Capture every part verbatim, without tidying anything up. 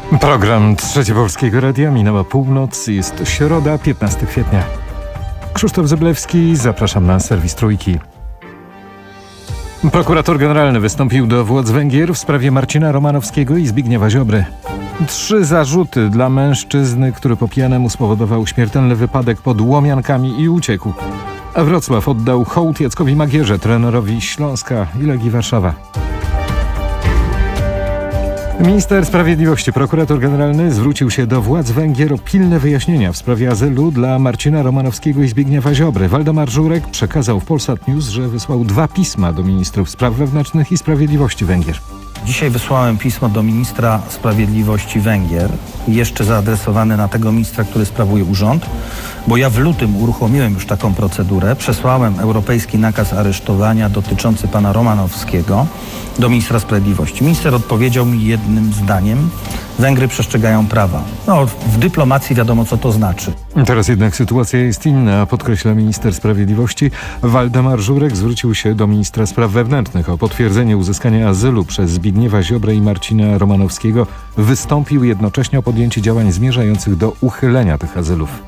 Program Trzecie Polskiego Radia, minęła północ, jest środa, piętnastego kwietnia. Krzysztof Zyblewski, zapraszam na serwis Trójki. Prokurator generalny wystąpił do władz Węgier w sprawie Marcina Romanowskiego i Zbigniewa Ziobry. Trzy zarzuty dla mężczyzny, który po pijanemu spowodował śmiertelny wypadek pod Łomiankami i uciekł. A Wrocław oddał hołd Jackowi Magierze, trenerowi Śląska i Legii Warszawa. Minister Sprawiedliwości, prokurator generalny zwrócił się do władz Węgier o pilne wyjaśnienia w sprawie azylu dla Marcina Romanowskiego i Zbigniewa Ziobry. Waldemar Żurek przekazał w Polsat News, że wysłał dwa pisma do ministrów spraw wewnętrznych i sprawiedliwości Węgier. Dzisiaj wysłałem pismo do ministra sprawiedliwości Węgier, jeszcze zaadresowane na tego ministra, który sprawuje urząd, bo ja w lutym uruchomiłem już taką procedurę. Przesłałem europejski nakaz aresztowania dotyczący pana Romanowskiego do ministra sprawiedliwości. Minister odpowiedział mi jednym zdaniem: Węgry przestrzegają prawa. No, w dyplomacji wiadomo, co to znaczy. Teraz jednak sytuacja jest inna, podkreśla minister sprawiedliwości. Waldemar Żurek zwrócił się do ministra spraw wewnętrznych o potwierdzenie uzyskania azylu przez Zbigniewa Ziobrę i Marcina Romanowskiego. Wystąpił jednocześnie o podjęcie działań zmierzających do uchylenia tych azylów.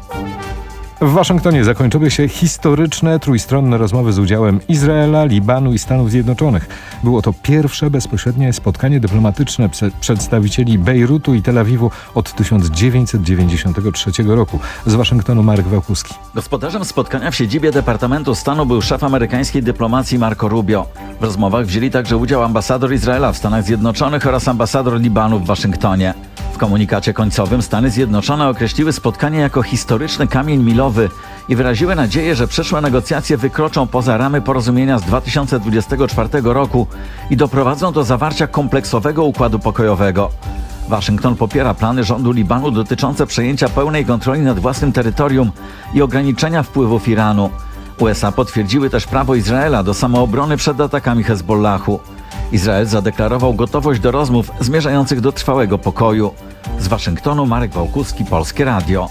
W Waszyngtonie zakończyły się historyczne trójstronne rozmowy z udziałem Izraela, Libanu i Stanów Zjednoczonych. Było to pierwsze bezpośrednie spotkanie dyplomatyczne przedstawicieli Bejrutu i Tel Awiwu od tysiąc dziewięćset dziewięćdziesiątego trzeciego roku. Z Waszyngtonu Marek Wałkuski. Gospodarzem spotkania w siedzibie Departamentu Stanu był szef amerykańskiej dyplomacji Marco Rubio. W rozmowach wzięli także udział ambasador Izraela w Stanach Zjednoczonych oraz ambasador Libanu w Waszyngtonie. W komunikacie końcowym Stany Zjednoczone określiły spotkanie jako historyczny kamień milowy i wyraziły nadzieję, że przyszłe negocjacje wykroczą poza ramy porozumienia z dwa tysiące dwudziestego czwartego roku i doprowadzą do zawarcia kompleksowego układu pokojowego. Waszyngton popiera plany rządu Libanu dotyczące przejęcia pełnej kontroli nad własnym terytorium i ograniczenia wpływów Iranu. U S A potwierdziły też prawo Izraela do samoobrony przed atakami Hezbollahu. Izrael zadeklarował gotowość do rozmów zmierzających do trwałego pokoju. Z Waszyngtonu Marek Wałkuski, Polskie Radio.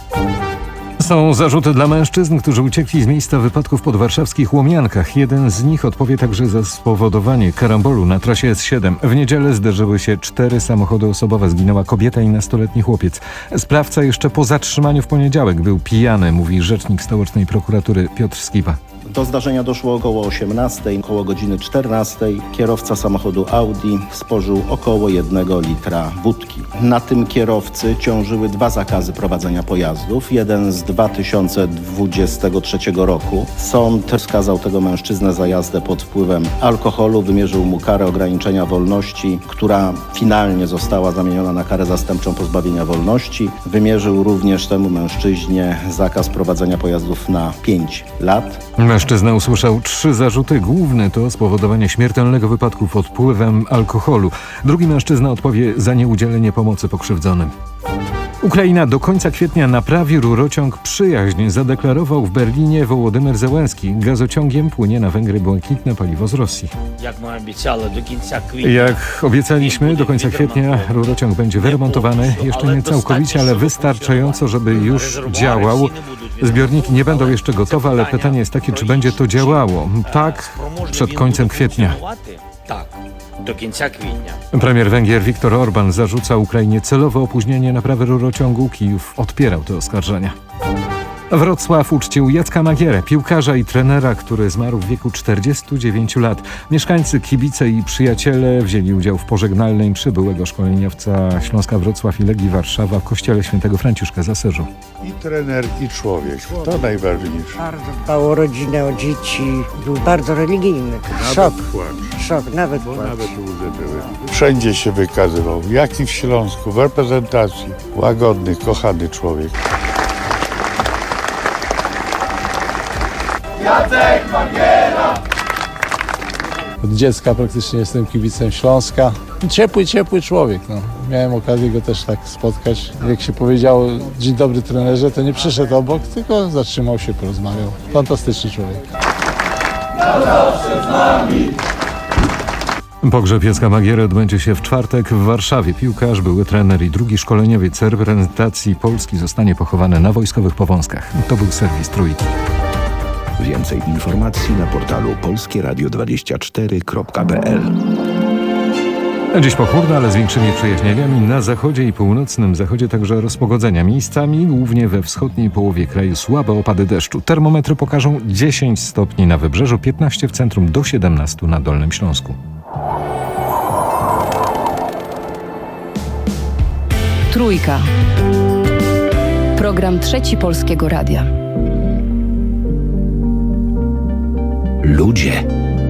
Są zarzuty dla mężczyzn, którzy uciekli z miejsca wypadku w podwarszawskich Łomiankach. Jeden z nich odpowie także za spowodowanie karambolu na trasie S siedem. W niedzielę zderzyły się cztery samochody osobowe. Zginęła kobieta i nastoletni chłopiec. Sprawca jeszcze po zatrzymaniu w poniedziałek był pijany, mówi rzecznik stołecznej prokuratury Piotr Skiba. Do zdarzenia doszło około osiemnastej, około godziny czternastej. Kierowca samochodu Audi spożył około jednego litra wódki. Na tym kierowcy ciążyły dwa zakazy prowadzenia pojazdów. Jeden z dwa tysiące dwudziestego trzeciego roku. Sąd skazał tego mężczyznę za jazdę pod wpływem alkoholu. Wymierzył mu karę ograniczenia wolności, która finalnie została zamieniona na karę zastępczą pozbawienia wolności. Wymierzył również temu mężczyźnie zakaz prowadzenia pojazdów na pięć lat. Mężczyzna usłyszał trzy zarzuty. Główny to spowodowanie śmiertelnego wypadku pod wpływem alkoholu. Drugi mężczyzna odpowie za nieudzielenie pomocy pokrzywdzonym. Ukraina do końca kwietnia naprawi rurociąg Przyjaźń, zadeklarował w Berlinie Wołodymyr Zełenski. Gazociągiem płynie na Węgry błękitne paliwo z Rosji. Jak obiecaliśmy, do końca kwietnia rurociąg będzie wyremontowany. Jeszcze nie całkowicie, ale wystarczająco, żeby już działał. Zbiorniki nie będą jeszcze gotowe, ale pytanie jest takie, czy będzie to działało. Tak, przed końcem kwietnia. Do końca kwietnia. Premier Węgier Viktor Orban zarzuca Ukrainie celowe opóźnienie naprawy rurociągu. Kijów odpierał te oskarżenia. Wrocław uczcił Jacka Magierę, piłkarza i trenera, który zmarł w wieku czterdziestu dziewięciu lat. Mieszkańcy, kibice i przyjaciele wzięli udział w pożegnalnej mszy byłego szkoleniowca Śląska Wrocław i Legii Warszawa w kościele świętego Franciszka z Asyżu. I trener, i człowiek. To najważniejsze. Bardzo dbał o rodzinę, o dzieci. Był bardzo religijny. Nawet Szok. płacz. Szok, nawet Bo płacz. nawet łzy były. Wszędzie się wykazywał, jak i w Śląsku, w reprezentacji. Łagodny, kochany człowiek. Jacek Magiera! Od dziecka praktycznie jestem kibicem Śląska. Ciepły, ciepły człowiek. No. Miałem okazję go też tak spotkać. Jak się powiedziało, dzień dobry trenerze, to nie przyszedł obok, tylko zatrzymał się, porozmawiał. Fantastyczny człowiek. Na zawsze z nami! Pogrzeb Jacka Magiery odbędzie się w czwartek w Warszawie. Piłkarz, były trener i drugi szkoleniowiec reprezentacji Polski zostanie pochowany na Wojskowych Powązkach. To był serwis Trójki. Więcej informacji na portalu polskie radio dwadzieścia cztery kropka p l. Dziś pochmurno, ale z większymi przejaśnieniami. Na zachodzie i północnym zachodzie także rozpogodzenia. Miejscami, głównie we wschodniej połowie kraju, słabe opady deszczu. Termometry pokażą dziesięć stopni na wybrzeżu, piętnaście w centrum, do siedemnastu na Dolnym Śląsku. Trójka. Program Trzeci Polskiego Radia. Ludzie.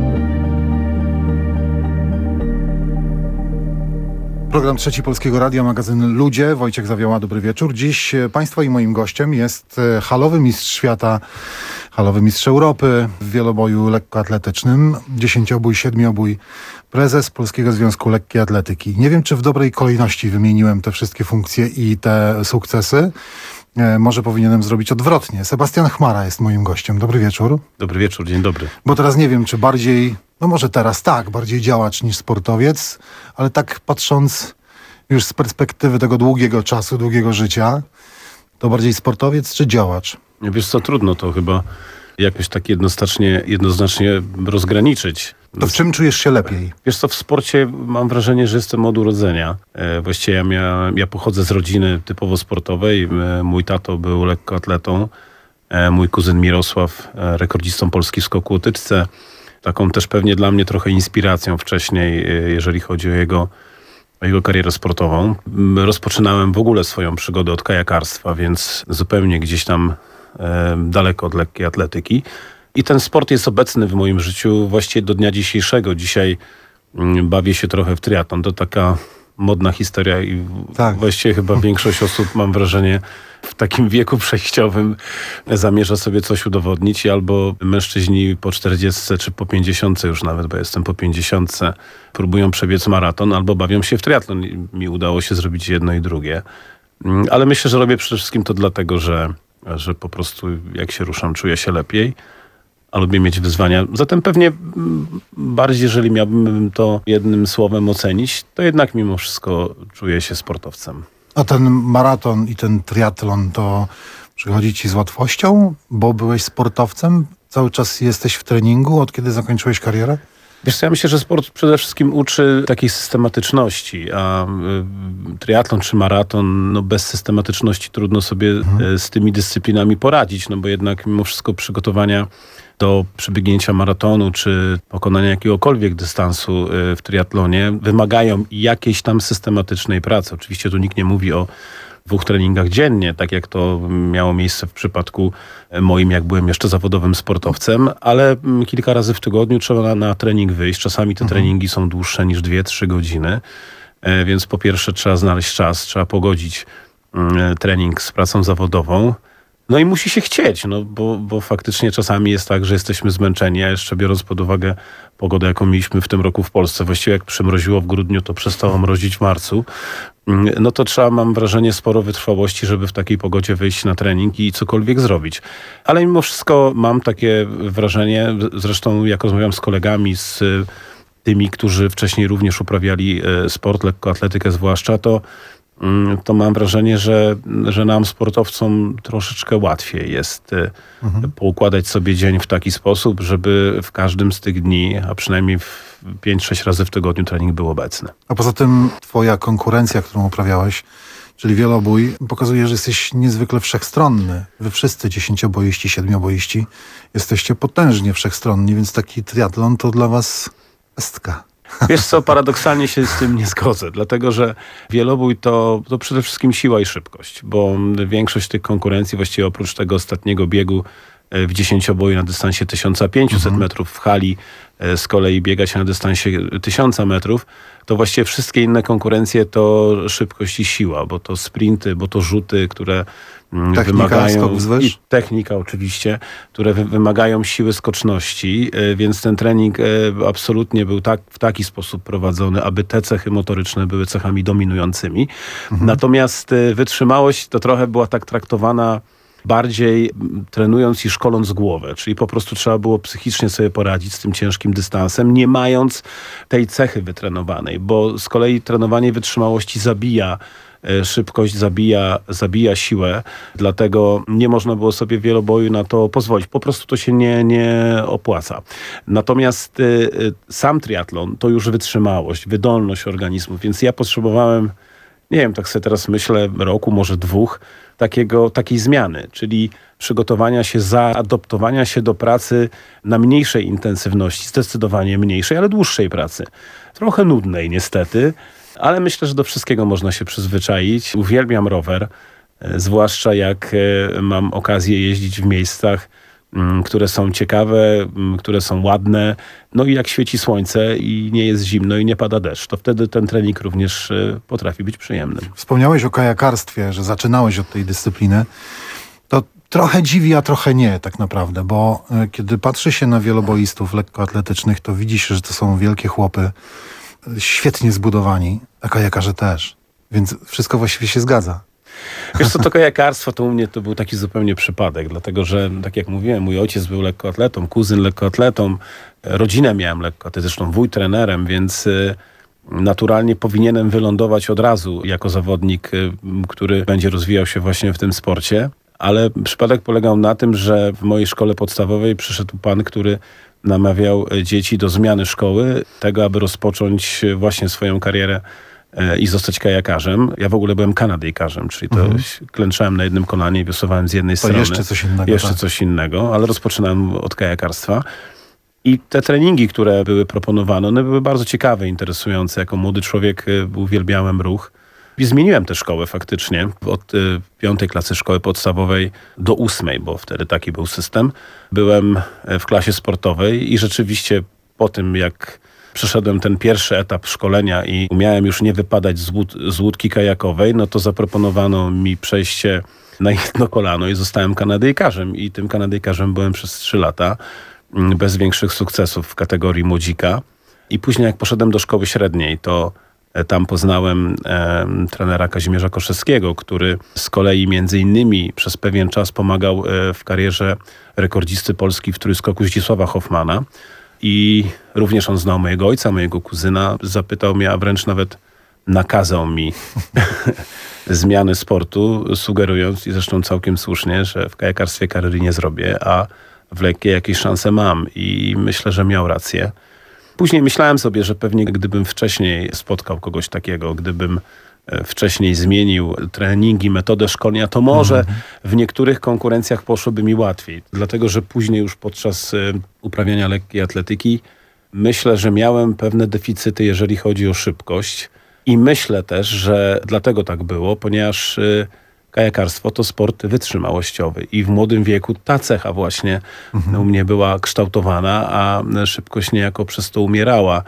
Program Trzeci Polskiego Radia, magazyn Ludzie. Wojciech Zawiała, dobry wieczór. Dziś Państwa i moim gościem jest halowy mistrz świata, halowy mistrz Europy w wieloboju lekkoatletycznym, dziesięciobój, siedmiobój, prezes Polskiego Związku Lekkiej Atletyki. Nie wiem, czy w dobrej kolejności wymieniłem te wszystkie funkcje i te sukcesy. E, może powinienem zrobić odwrotnie. Sebastian Chmara jest moim gościem. Dobry wieczór. Dobry wieczór, dzień dobry. Bo teraz nie wiem, czy bardziej, no może teraz tak, bardziej działacz niż sportowiec, ale tak patrząc już z perspektywy tego długiego czasu, długiego życia, to bardziej sportowiec czy działacz? Wiesz co, trudno to chyba jakoś tak jednoznacznie, jednoznacznie rozgraniczyć. To w czym czujesz się lepiej? Wiesz co, w sporcie mam wrażenie, że jestem od urodzenia. E, właściwie ja, miałem, ja pochodzę z rodziny typowo sportowej. E, mój tato był lekkoatletą. E, mój kuzyn Mirosław, e, rekordzistą Polski w skoku łotyczce. Taką też pewnie dla mnie trochę inspiracją wcześniej, e, jeżeli chodzi o jego, o jego karierę sportową. Rozpoczynałem w ogóle swoją przygodę od kajakarstwa, więc zupełnie gdzieś tam e, daleko od lekkiej atletyki. I ten sport jest obecny w moim życiu właściwie do dnia dzisiejszego. Dzisiaj mm, bawię się trochę w triatlon. To taka modna historia i tak. Właściwie chyba większość osób, mam wrażenie, w takim wieku przejściowym zamierza sobie coś udowodnić. Albo mężczyźni po czterdziestce czy po pięćdziesiątce już nawet, bo jestem po pięćdziesiątce, próbują przebiec maraton albo bawią się w triatlon. I mi udało się zrobić jedno i drugie. Ale myślę, że robię przede wszystkim to dlatego, że, że po prostu jak się ruszam, czuję się lepiej. A lubię mieć wyzwania. Zatem pewnie bardziej, jeżeli miałbym to jednym słowem ocenić, to jednak mimo wszystko czuję się sportowcem. A ten maraton i ten triatlon to przychodzi ci z łatwością, bo byłeś sportowcem? Cały czas jesteś w treningu, od kiedy zakończyłeś karierę? Wiesz co, ja myślę, że sport przede wszystkim uczy takiej systematyczności, a y, triatlon czy maraton, no bez systematyczności trudno sobie mhm. y, z tymi dyscyplinami poradzić, no bo jednak mimo wszystko przygotowania do przebiegnięcia maratonu czy pokonania jakiegokolwiek dystansu y, w triatlonie wymagają jakiejś tam systematycznej pracy. Oczywiście tu nikt nie mówi o dwóch treningach dziennie, tak jak to miało miejsce w przypadku moim, jak byłem jeszcze zawodowym sportowcem, ale kilka razy w tygodniu trzeba na, na trening wyjść. Czasami te mhm. treningi są dłuższe niż dwie trzy godziny, e, więc po pierwsze trzeba znaleźć czas, trzeba pogodzić e, trening z pracą zawodową. No i musi się chcieć, no bo, bo faktycznie czasami jest tak, że jesteśmy zmęczeni, a jeszcze biorąc pod uwagę pogodę, jaką mieliśmy w tym roku w Polsce, właściwie jak przymroziło w grudniu, to przestało mrozić w marcu, no to trzeba, mam wrażenie, sporo wytrwałości, żeby w takiej pogodzie wyjść na trening i cokolwiek zrobić. Ale mimo wszystko mam takie wrażenie, zresztą jak rozmawiam z kolegami, z tymi, którzy wcześniej również uprawiali sport, lekkoatletykę zwłaszcza, to to mam wrażenie, że, że nam sportowcom troszeczkę łatwiej jest mhm. poukładać sobie dzień w taki sposób, żeby w każdym z tych dni, a przynajmniej w pięć sześć razy w tygodniu trening był obecny. A poza tym twoja konkurencja, którą uprawiałeś, czyli wielobój, pokazuje, że jesteś niezwykle wszechstronny. Wy wszyscy dziesięcioboiści, siedmioboiści jesteście potężnie wszechstronni, więc taki triatlon to dla was pestka. Wiesz co, paradoksalnie się z tym nie zgodzę, dlatego że wielobój to, to przede wszystkim siła i szybkość, bo większość tych konkurencji, właściwie oprócz tego ostatniego biegu w dziesięcioboju na dystansie tysiąc pięćset mhm. metrów w hali, z kolei biega się na dystansie tysiąc metrów, to właściwie wszystkie inne konkurencje to szybkość i siła, bo to sprinty, bo to rzuty, które technika, wymagają... I technika oczywiście, które wy, wymagają siły skoczności, więc ten trening absolutnie był tak, w taki sposób prowadzony, aby te cechy motoryczne były cechami dominującymi. Mhm. Natomiast wytrzymałość to trochę była tak traktowana bardziej trenując i szkoląc głowę, czyli po prostu trzeba było psychicznie sobie poradzić z tym ciężkim dystansem, nie mając tej cechy wytrenowanej, bo z kolei trenowanie wytrzymałości zabija szybkość zabija, zabija siłę, dlatego nie można było sobie w wieloboju na to pozwolić. Po prostu to się nie, nie opłaca. Natomiast y, sam triatlon to już wytrzymałość, wydolność organizmu, więc ja potrzebowałem, nie wiem, tak sobie teraz myślę, roku, może dwóch, takiego, takiej zmiany, czyli przygotowania się, zaadoptowania się do pracy na mniejszej intensywności, zdecydowanie mniejszej, ale dłuższej pracy. Trochę nudnej niestety, ale myślę, że do wszystkiego można się przyzwyczaić. Uwielbiam rower, zwłaszcza jak mam okazję jeździć w miejscach, które są ciekawe, które są ładne. No i jak świeci słońce i nie jest zimno i nie pada deszcz, to wtedy ten trening również potrafi być przyjemny. Wspomniałeś o kajakarstwie, że zaczynałeś od tej dyscypliny. To trochę dziwi, a trochę nie tak naprawdę, bo kiedy patrzy się na wieloboistów lekkoatletycznych, to widzi się, że to są wielkie chłopy, świetnie zbudowani, a kajakarze też. Więc wszystko właściwie się zgadza. Wiesz co, to kajakarstwo to u mnie to był taki zupełnie przypadek, dlatego że, tak jak mówiłem, mój ojciec był lekkoatletą, kuzyn lekkoatletą, rodzinę miałem lekkoatletyczną, wuj trenerem, więc naturalnie powinienem wylądować od razu jako zawodnik, który będzie rozwijał się właśnie w tym sporcie, ale przypadek polegał na tym, że w mojej szkole podstawowej przyszedł pan, który namawiał dzieci do zmiany szkoły, tego, aby rozpocząć właśnie swoją karierę i zostać kajakarzem. Ja w ogóle byłem kanadyjkarzem, czyli to mhm. klęczałem na jednym kolanie i wiosowałem z jednej to strony. jeszcze coś innego. Jeszcze tak. coś innego, ale rozpoczynałem od kajakarstwa. I te treningi, które były proponowane, one były bardzo ciekawe, interesujące. Jako młody człowiek uwielbiałem ruch. I zmieniłem tę szkołę faktycznie od y, piątej klasy szkoły podstawowej do ósmej, bo wtedy taki był system. Byłem w klasie sportowej i rzeczywiście po tym, jak przeszedłem ten pierwszy etap szkolenia i umiałem już nie wypadać z, łód, z łódki kajakowej, no to zaproponowano mi przejście na jedno kolano i zostałem kanadyjkarzem. I tym kanadyjkarzem byłem przez trzy lata, bez większych sukcesów w kategorii młodzika. I później jak poszedłem do szkoły średniej, to tam poznałem e, trenera Kazimierza Koszewskiego, który z kolei między innymi przez pewien czas pomagał e, w karierze rekordzisty Polski w trójskoku Zdzisława Hoffmana. I również on znał mojego ojca, mojego kuzyna. Zapytał mnie, a wręcz nawet nakazał mi zmiany sportu, sugerując, i zresztą całkiem słusznie, że w kajakarstwie kariery nie zrobię, a w lekkiej jakieś szanse mam. I myślę, że miał rację. Później myślałem sobie, że pewnie gdybym wcześniej spotkał kogoś takiego, gdybym wcześniej zmienił treningi, metodę szkolenia, to może mhm. w niektórych konkurencjach poszłoby mi łatwiej. Dlatego, że później już podczas uprawiania lekkiej atletyki myślę, że miałem pewne deficyty, jeżeli chodzi o szybkość. I myślę też, że dlatego tak było, ponieważ kajakarstwo to sport wytrzymałościowy i w młodym wieku ta cecha właśnie mhm. u mnie była kształtowana, a szybkość niejako przez to umierała.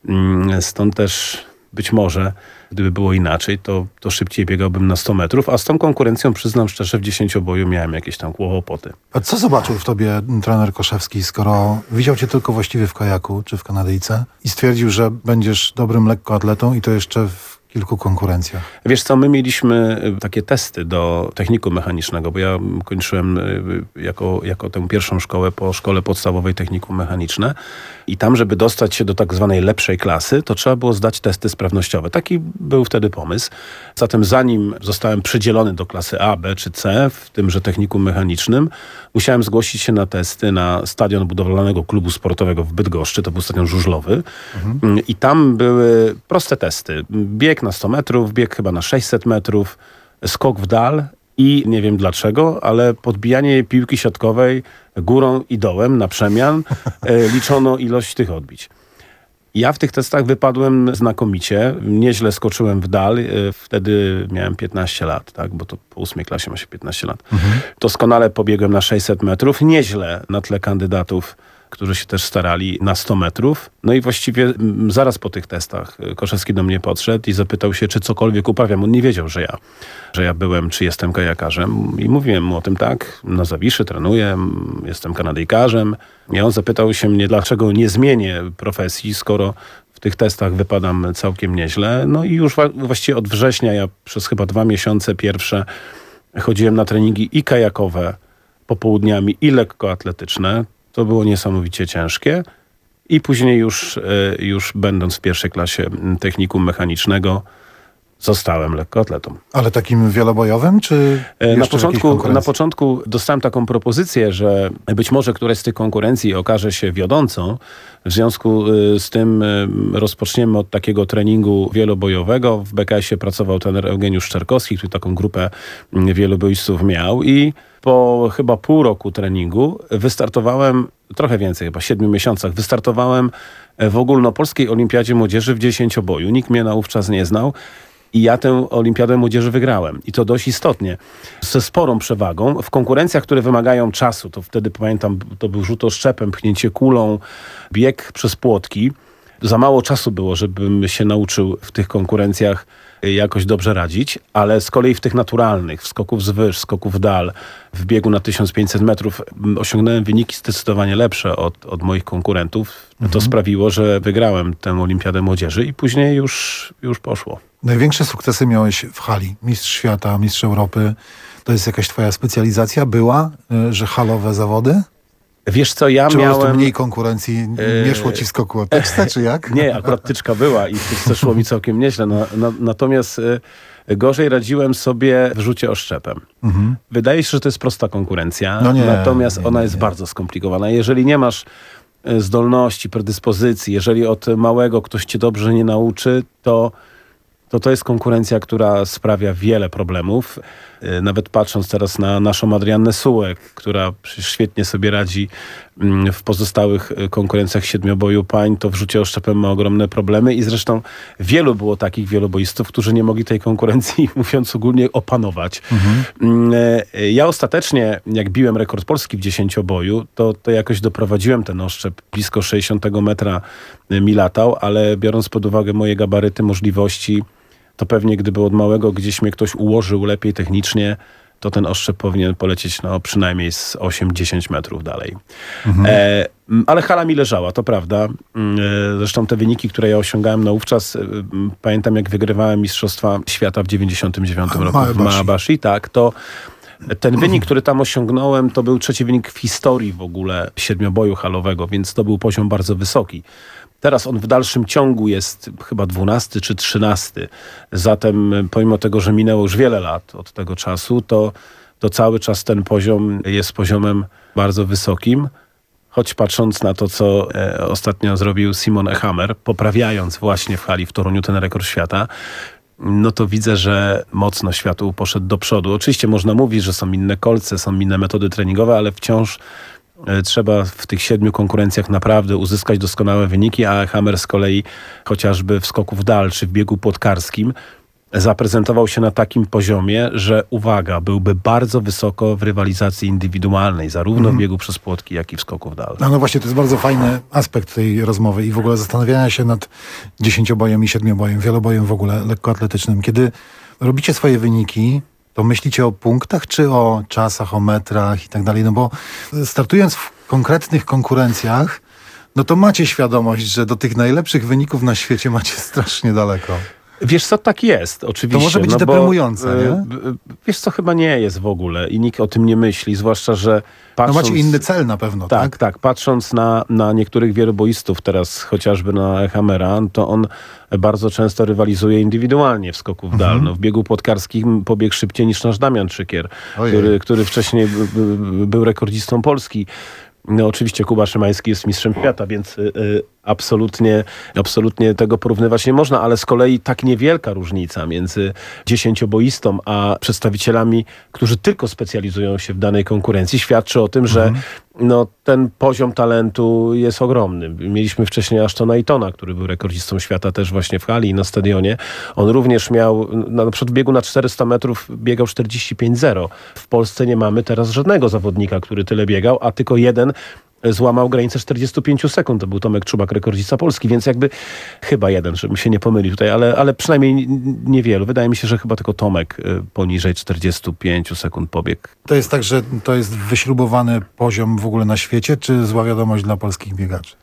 Stąd też być może, gdyby było inaczej, to, to szybciej biegałbym na sto metrów, a z tą konkurencją, przyznam szczerze, w dziesięcioboju miałem jakieś tam kłopoty. A co zobaczył w tobie trener Koszewski, skoro widział cię tylko właściwie w kajaku czy w Kanadyjce i stwierdził, że będziesz dobrym lekkoatletą i to jeszcze w kilku konkurencjach? Wiesz co, my mieliśmy takie testy do techniku mechanicznego, bo ja kończyłem jako, jako tę pierwszą szkołę po szkole podstawowej technikum mechaniczne i tam, żeby dostać się do tak zwanej lepszej klasy, to trzeba było zdać testy sprawnościowe. Taki był wtedy pomysł. Zatem zanim zostałem przydzielony do klasy A, B czy C w tymże technikum mechanicznym, musiałem zgłosić się na testy na stadion budowlanego klubu sportowego w Bydgoszczy, to był stadion żużlowy mhm. i tam były proste testy. Bieg na sto metrów, bieg chyba na sześćset metrów, skok w dal i nie wiem dlaczego, ale podbijanie piłki siatkowej górą i dołem na przemian e, liczono ilość tych odbić. Ja w tych testach wypadłem znakomicie, nieźle skoczyłem w dal, e, wtedy miałem piętnaście lat, tak, bo to po ósmej klasie ma się piętnaście lat. Mhm. Doskonale pobiegłem na sześćset metrów, nieźle na tle kandydatów, którzy się też starali na sto metrów. No i właściwie zaraz po tych testach Koszewski do mnie podszedł i zapytał się, czy cokolwiek uprawiam. On nie wiedział, że ja, że ja byłem, czy jestem kajakarzem. I mówiłem mu o tym tak, na Zawiszy trenuję, jestem kanadyjkarzem. I on zapytał się mnie, dlaczego nie zmienię profesji, skoro w tych testach wypadam całkiem nieźle. No i już właściwie od września ja przez chyba dwa miesiące pierwsze chodziłem na treningi i kajakowe popołudniami, i lekkoatletyczne. To było niesamowicie ciężkie i później już, już będąc w pierwszej klasie technikum mechanicznego zostałem lekkoatletą. Ale takim wielobojowym, czy Na jeszcze początku, na początku dostałem taką propozycję, że być może któraś z tych konkurencji okaże się wiodącą. W związku z tym rozpoczniemy od takiego treningu wielobojowego. W B K S-ie pracował trener Eugeniusz Szczerkowski, który taką grupę wielobojistów miał i po chyba pół roku treningu wystartowałem, trochę więcej, chyba siedmiu miesiącach, wystartowałem w ogólnopolskiej olimpiadzie młodzieży w dziesięcioboju. Nikt mnie naówczas nie znał. I ja tę olimpiadę młodzieży wygrałem. I to dość istotnie. Ze sporą przewagą. W konkurencjach, które wymagają czasu, to wtedy pamiętam, to był rzut oszczepem, pchnięcie kulą, bieg przez płotki. Za mało czasu było, żebym się nauczył w tych konkurencjach jakoś dobrze radzić, ale z kolei w tych naturalnych, w skoku wzwyż, skoku w dal, w biegu na tysiąc pięćset metrów osiągnąłem wyniki zdecydowanie lepsze od, od moich konkurentów. Mhm. To sprawiło, że wygrałem tę olimpiadę młodzieży i później już, już poszło. Największe sukcesy miałeś w hali. Mistrz świata, mistrz Europy. To jest jakaś twoja specjalizacja była, że halowe zawody? Wiesz co, ja czy miałem... po prostu mniej konkurencji, nie szło ci skoku o tyczce, czy jak? Nie, akurat tyczka była i w tyczce szło mi całkiem nieźle. Na, na, natomiast y, gorzej radziłem sobie w rzucie oszczepem. Mhm. Wydaje się, że to jest prosta konkurencja, no nie, natomiast nie, ona nie, jest nie. bardzo skomplikowana. Jeżeli nie masz zdolności, predyspozycji, jeżeli od małego ktoś cię dobrze nie nauczy, to to to jest konkurencja, która sprawia wiele problemów. Nawet patrząc teraz na naszą Adriannę Sułek, która świetnie sobie radzi w pozostałych konkurencjach siedmioboju pań, to w rzucie oszczepem ma ogromne problemy i zresztą wielu było takich wieloboistów, którzy nie mogli tej konkurencji, mówiąc ogólnie, opanować. Mhm. Ja ostatecznie, jak biłem rekord Polski w dziesięcioboju, to, to jakoś doprowadziłem ten oszczep. Blisko sześćdziesiątego metra mi latał, ale biorąc pod uwagę moje gabaryty, możliwości, to pewnie gdyby od małego gdzieś mnie ktoś ułożył lepiej technicznie, to ten oszczep powinien polecieć no, przynajmniej z osiem do dziesięciu metrów dalej. Mhm. E, ale hala mi leżała, to prawda. E, zresztą te wyniki, które ja osiągałem naówczas, e, pamiętam jak wygrywałem Mistrzostwa Świata w dziewięćdziesiątym dziewiątym roku w Maabashi, tak, to ten wynik, który tam osiągnąłem, to był trzeci wynik w historii w ogóle siedmioboju halowego, więc to był poziom bardzo wysoki. Teraz on w dalszym ciągu jest chyba dwunasty czy trzynasty. Zatem pomimo tego, że minęło już wiele lat od tego czasu, to, to cały czas ten poziom jest poziomem bardzo wysokim. Choć patrząc na to, co e, ostatnio zrobił Simon Ehammer, poprawiając właśnie w hali w Toruniu ten rekord świata, no to widzę, że mocno światu poszedł do przodu. Oczywiście można mówić, że są inne kolce, są inne metody treningowe, ale wciąż trzeba w tych siedmiu konkurencjach naprawdę uzyskać doskonałe wyniki, a Hammer z kolei chociażby w skoku w dal czy w biegu płotkarskim zaprezentował się na takim poziomie, że uwaga, byłby bardzo wysoko w rywalizacji indywidualnej, zarówno mm. w biegu przez płotki, jak i w skoku w dal. No, no właśnie, to jest bardzo fajny aspekt tej rozmowy i w ogóle zastanawiania się nad dziesięciobojem i siedmiobojem, wielobojem w ogóle lekkoatletycznym. Kiedy robicie swoje wyniki, to myślicie o punktach, czy o czasach, o metrach i tak dalej? No bo startując w konkretnych konkurencjach, no to macie świadomość, że do tych najlepszych wyników na świecie macie strasznie daleko. Wiesz co, tak jest, oczywiście. To może być no deprymujące, bo, nie? Wiesz co, chyba nie jest w ogóle i nikt o tym nie myśli, zwłaszcza, że patrząc... No macie inny cel na pewno, tak? Tak, tak. Patrząc na, na niektórych wieloboistów teraz, chociażby na Hammera, to on bardzo często rywalizuje indywidualnie w skoku w dal. Mhm. No, w biegu płotkarskim pobiegł szybciej niż nasz Damian Trzykier, który, który wcześniej b, b, był rekordzistą Polski. No oczywiście Kuba Szymański jest mistrzem świata, więc y, absolutnie, absolutnie tego porównywać nie można, ale z kolei tak niewielka różnica między dziesięcioboistą a przedstawicielami, którzy tylko specjalizują się w danej konkurencji, świadczy o tym, że mhm. no, ten poziom talentu jest ogromny. Mieliśmy wcześniej Ashtona Eatona, który był rekordzistą świata też właśnie w hali i na stadionie. On również miał, na przykład w biegu na czterysta metrów biegał czterdzieści pięć zero. W Polsce nie mamy teraz żadnego zawodnika, który tyle biegał, a tylko jeden złamał granicę czterdzieści pięć sekund. To był Tomek Czubak, rekordzista Polski, więc jakby chyba jeden, żebym się nie pomylił tutaj, ale, ale przynajmniej niewielu. Wydaje mi się, że chyba tylko Tomek poniżej czterdzieści pięć sekund pobiegł. To jest tak, że to jest wyśrubowany poziom w ogóle na świecie, czy zła wiadomość dla polskich biegaczy?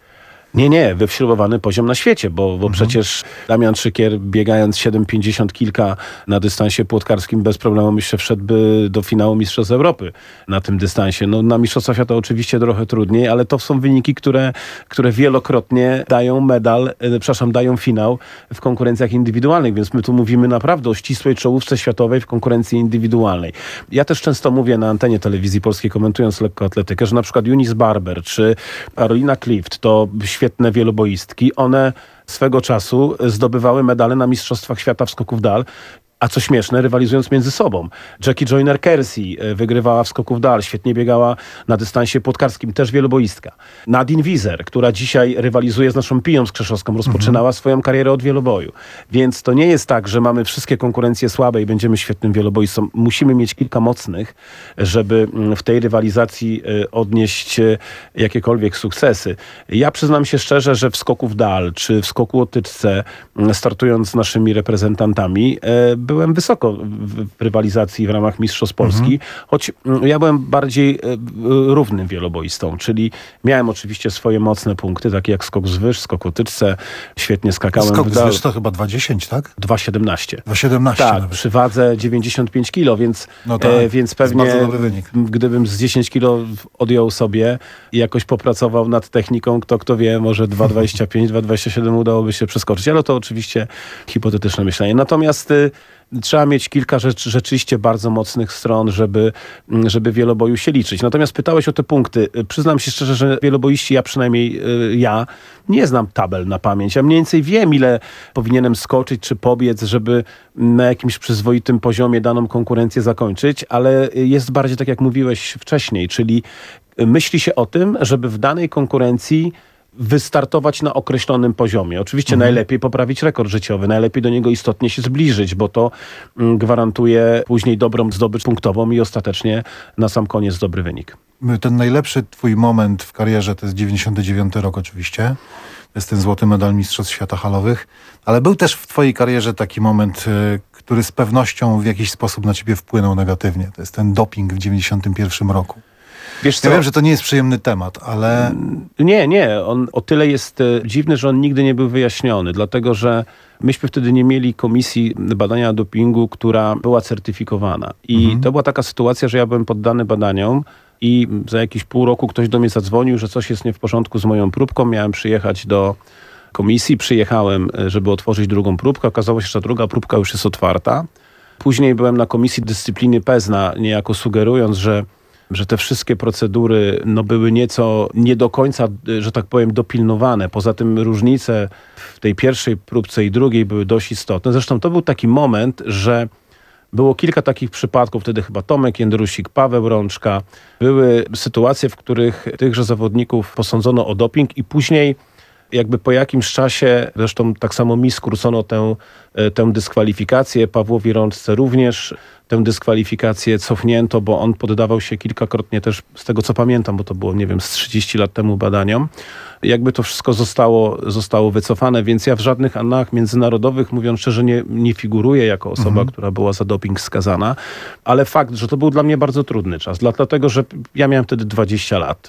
Nie, nie, wyśrubowany poziom na świecie, bo, bo mhm. przecież Damian Szykier, biegając siedem pięćdziesiąt kilka na dystansie płotkarskim, bez problemu myślę wszedłby do finału Mistrzostw Europy na tym dystansie. No, na Mistrzostwach Świata oczywiście trochę trudniej, ale to są wyniki, które, które wielokrotnie dają medal, e, przepraszam, dają finał w konkurencjach indywidualnych, więc my tu mówimy naprawdę o ścisłej czołówce światowej w konkurencji indywidualnej. Ja też często mówię na antenie telewizji polskiej, komentując lekkoatletykę, że na przykład Eunice Barber czy Carolina Clift to świetne wieloboistki. One swego czasu zdobywały medale na Mistrzostwach Świata w skoku w dal, a co śmieszne, rywalizując między sobą. Jackie Joyner-Kersee wygrywała w skoku w dal, świetnie biegała na dystansie płotkarskim, też wieloboistka. Nadine Wieser, która dzisiaj rywalizuje z naszą Piją Skrzeszowską, rozpoczynała mhm. swoją karierę od wieloboju. Więc to nie jest tak, że mamy wszystkie konkurencje słabe i będziemy świetnym wieloboistą. Musimy mieć kilka mocnych, żeby w tej rywalizacji odnieść jakiekolwiek sukcesy. Ja przyznam się szczerze, że w skoku w dal, czy w skoku o tyczce, startując z naszymi reprezentantami, byłem wysoko w rywalizacji w ramach Mistrzostw Polski, mhm. choć ja byłem bardziej równym wieloboistą, czyli miałem oczywiście swoje mocne punkty, takie jak skok z wyż, skok o tyczce, świetnie skakałem. Skok w z wyż to chyba dwa dziesięć, tak? dwa siedemnaście. dwa siedemnaście Tak, nawet. przy wadze dziewięćdziesiąt pięć kilo, więc, no tak, e, więc pewnie bardzo dobry wynik. Gdybym z dziesięć kilo odjął sobie i jakoś popracował nad techniką, kto kto wie, może dwa dwadzieścia pięć, dwa dwadzieścia siedem udałoby się przeskoczyć, ale to oczywiście hipotetyczne myślenie. Natomiast y, trzeba mieć kilka rzeczy, rzeczywiście bardzo mocnych stron, żeby, żeby wieloboju się liczyć. Natomiast pytałeś o te punkty. Przyznam się szczerze, że wieloboiści, ja przynajmniej y, ja, nie znam tabel na pamięć. Ja mniej więcej wiem, ile powinienem skoczyć czy pobiec, żeby na jakimś przyzwoitym poziomie daną konkurencję zakończyć, ale jest bardziej tak, jak mówiłeś wcześniej, czyli myśli się o tym, żeby w danej konkurencji wystartować na określonym poziomie. Oczywiście mhm. najlepiej poprawić rekord życiowy, najlepiej do niego istotnie się zbliżyć, bo to gwarantuje później dobrą zdobycz punktową i ostatecznie na sam koniec dobry wynik. Ten najlepszy twój moment w karierze to jest dziewięćdziesiąty dziewiąty rok oczywiście. To jest ten złoty medal Mistrzostw Świata halowych. Ale był też w twojej karierze taki moment, który z pewnością w jakiś sposób na ciebie wpłynął negatywnie. To jest ten doping w dziewięćdziesiątym pierwszym roku. Wiesz co? Ja wiem, że to nie jest przyjemny temat, ale... Nie, nie. On o tyle jest dziwny, że on nigdy nie był wyjaśniony, dlatego że myśmy wtedy nie mieli komisji badania dopingu, która była certyfikowana. I mhm. to była taka sytuacja, że ja byłem poddany badaniom i za jakieś pół roku ktoś do mnie zadzwonił, że coś jest nie w porządku z moją próbką. Miałem przyjechać do komisji. Przyjechałem, żeby otworzyć drugą próbkę. Okazało się, że ta druga próbka już jest otwarta. Później byłem na komisji dyscypliny Pezna, niejako sugerując, że że te wszystkie procedury no, były nieco nie do końca, że tak powiem, dopilnowane. Poza tym różnice w tej pierwszej próbce i drugiej były dość istotne. Zresztą to był taki moment, że było kilka takich przypadków, wtedy chyba Tomek Jędrusik, Paweł Rączka. Były sytuacje, w których tychże zawodników posądzono o doping i później jakby po jakimś czasie, zresztą tak samo mi skrócono tę, tę dyskwalifikację, Pawłowi Rączce również tę dyskwalifikację cofnięto, bo on poddawał się kilkakrotnie też, z tego co pamiętam, bo to było, nie wiem, z trzydzieści lat temu badaniom. Jakby to wszystko zostało, zostało wycofane, więc ja w żadnych annałach międzynarodowych, mówiąc szczerze, nie, nie figuruję jako osoba, mhm. która była za doping skazana, ale fakt, że to był dla mnie bardzo trudny czas, dlatego, że ja miałem wtedy dwadzieścia lat.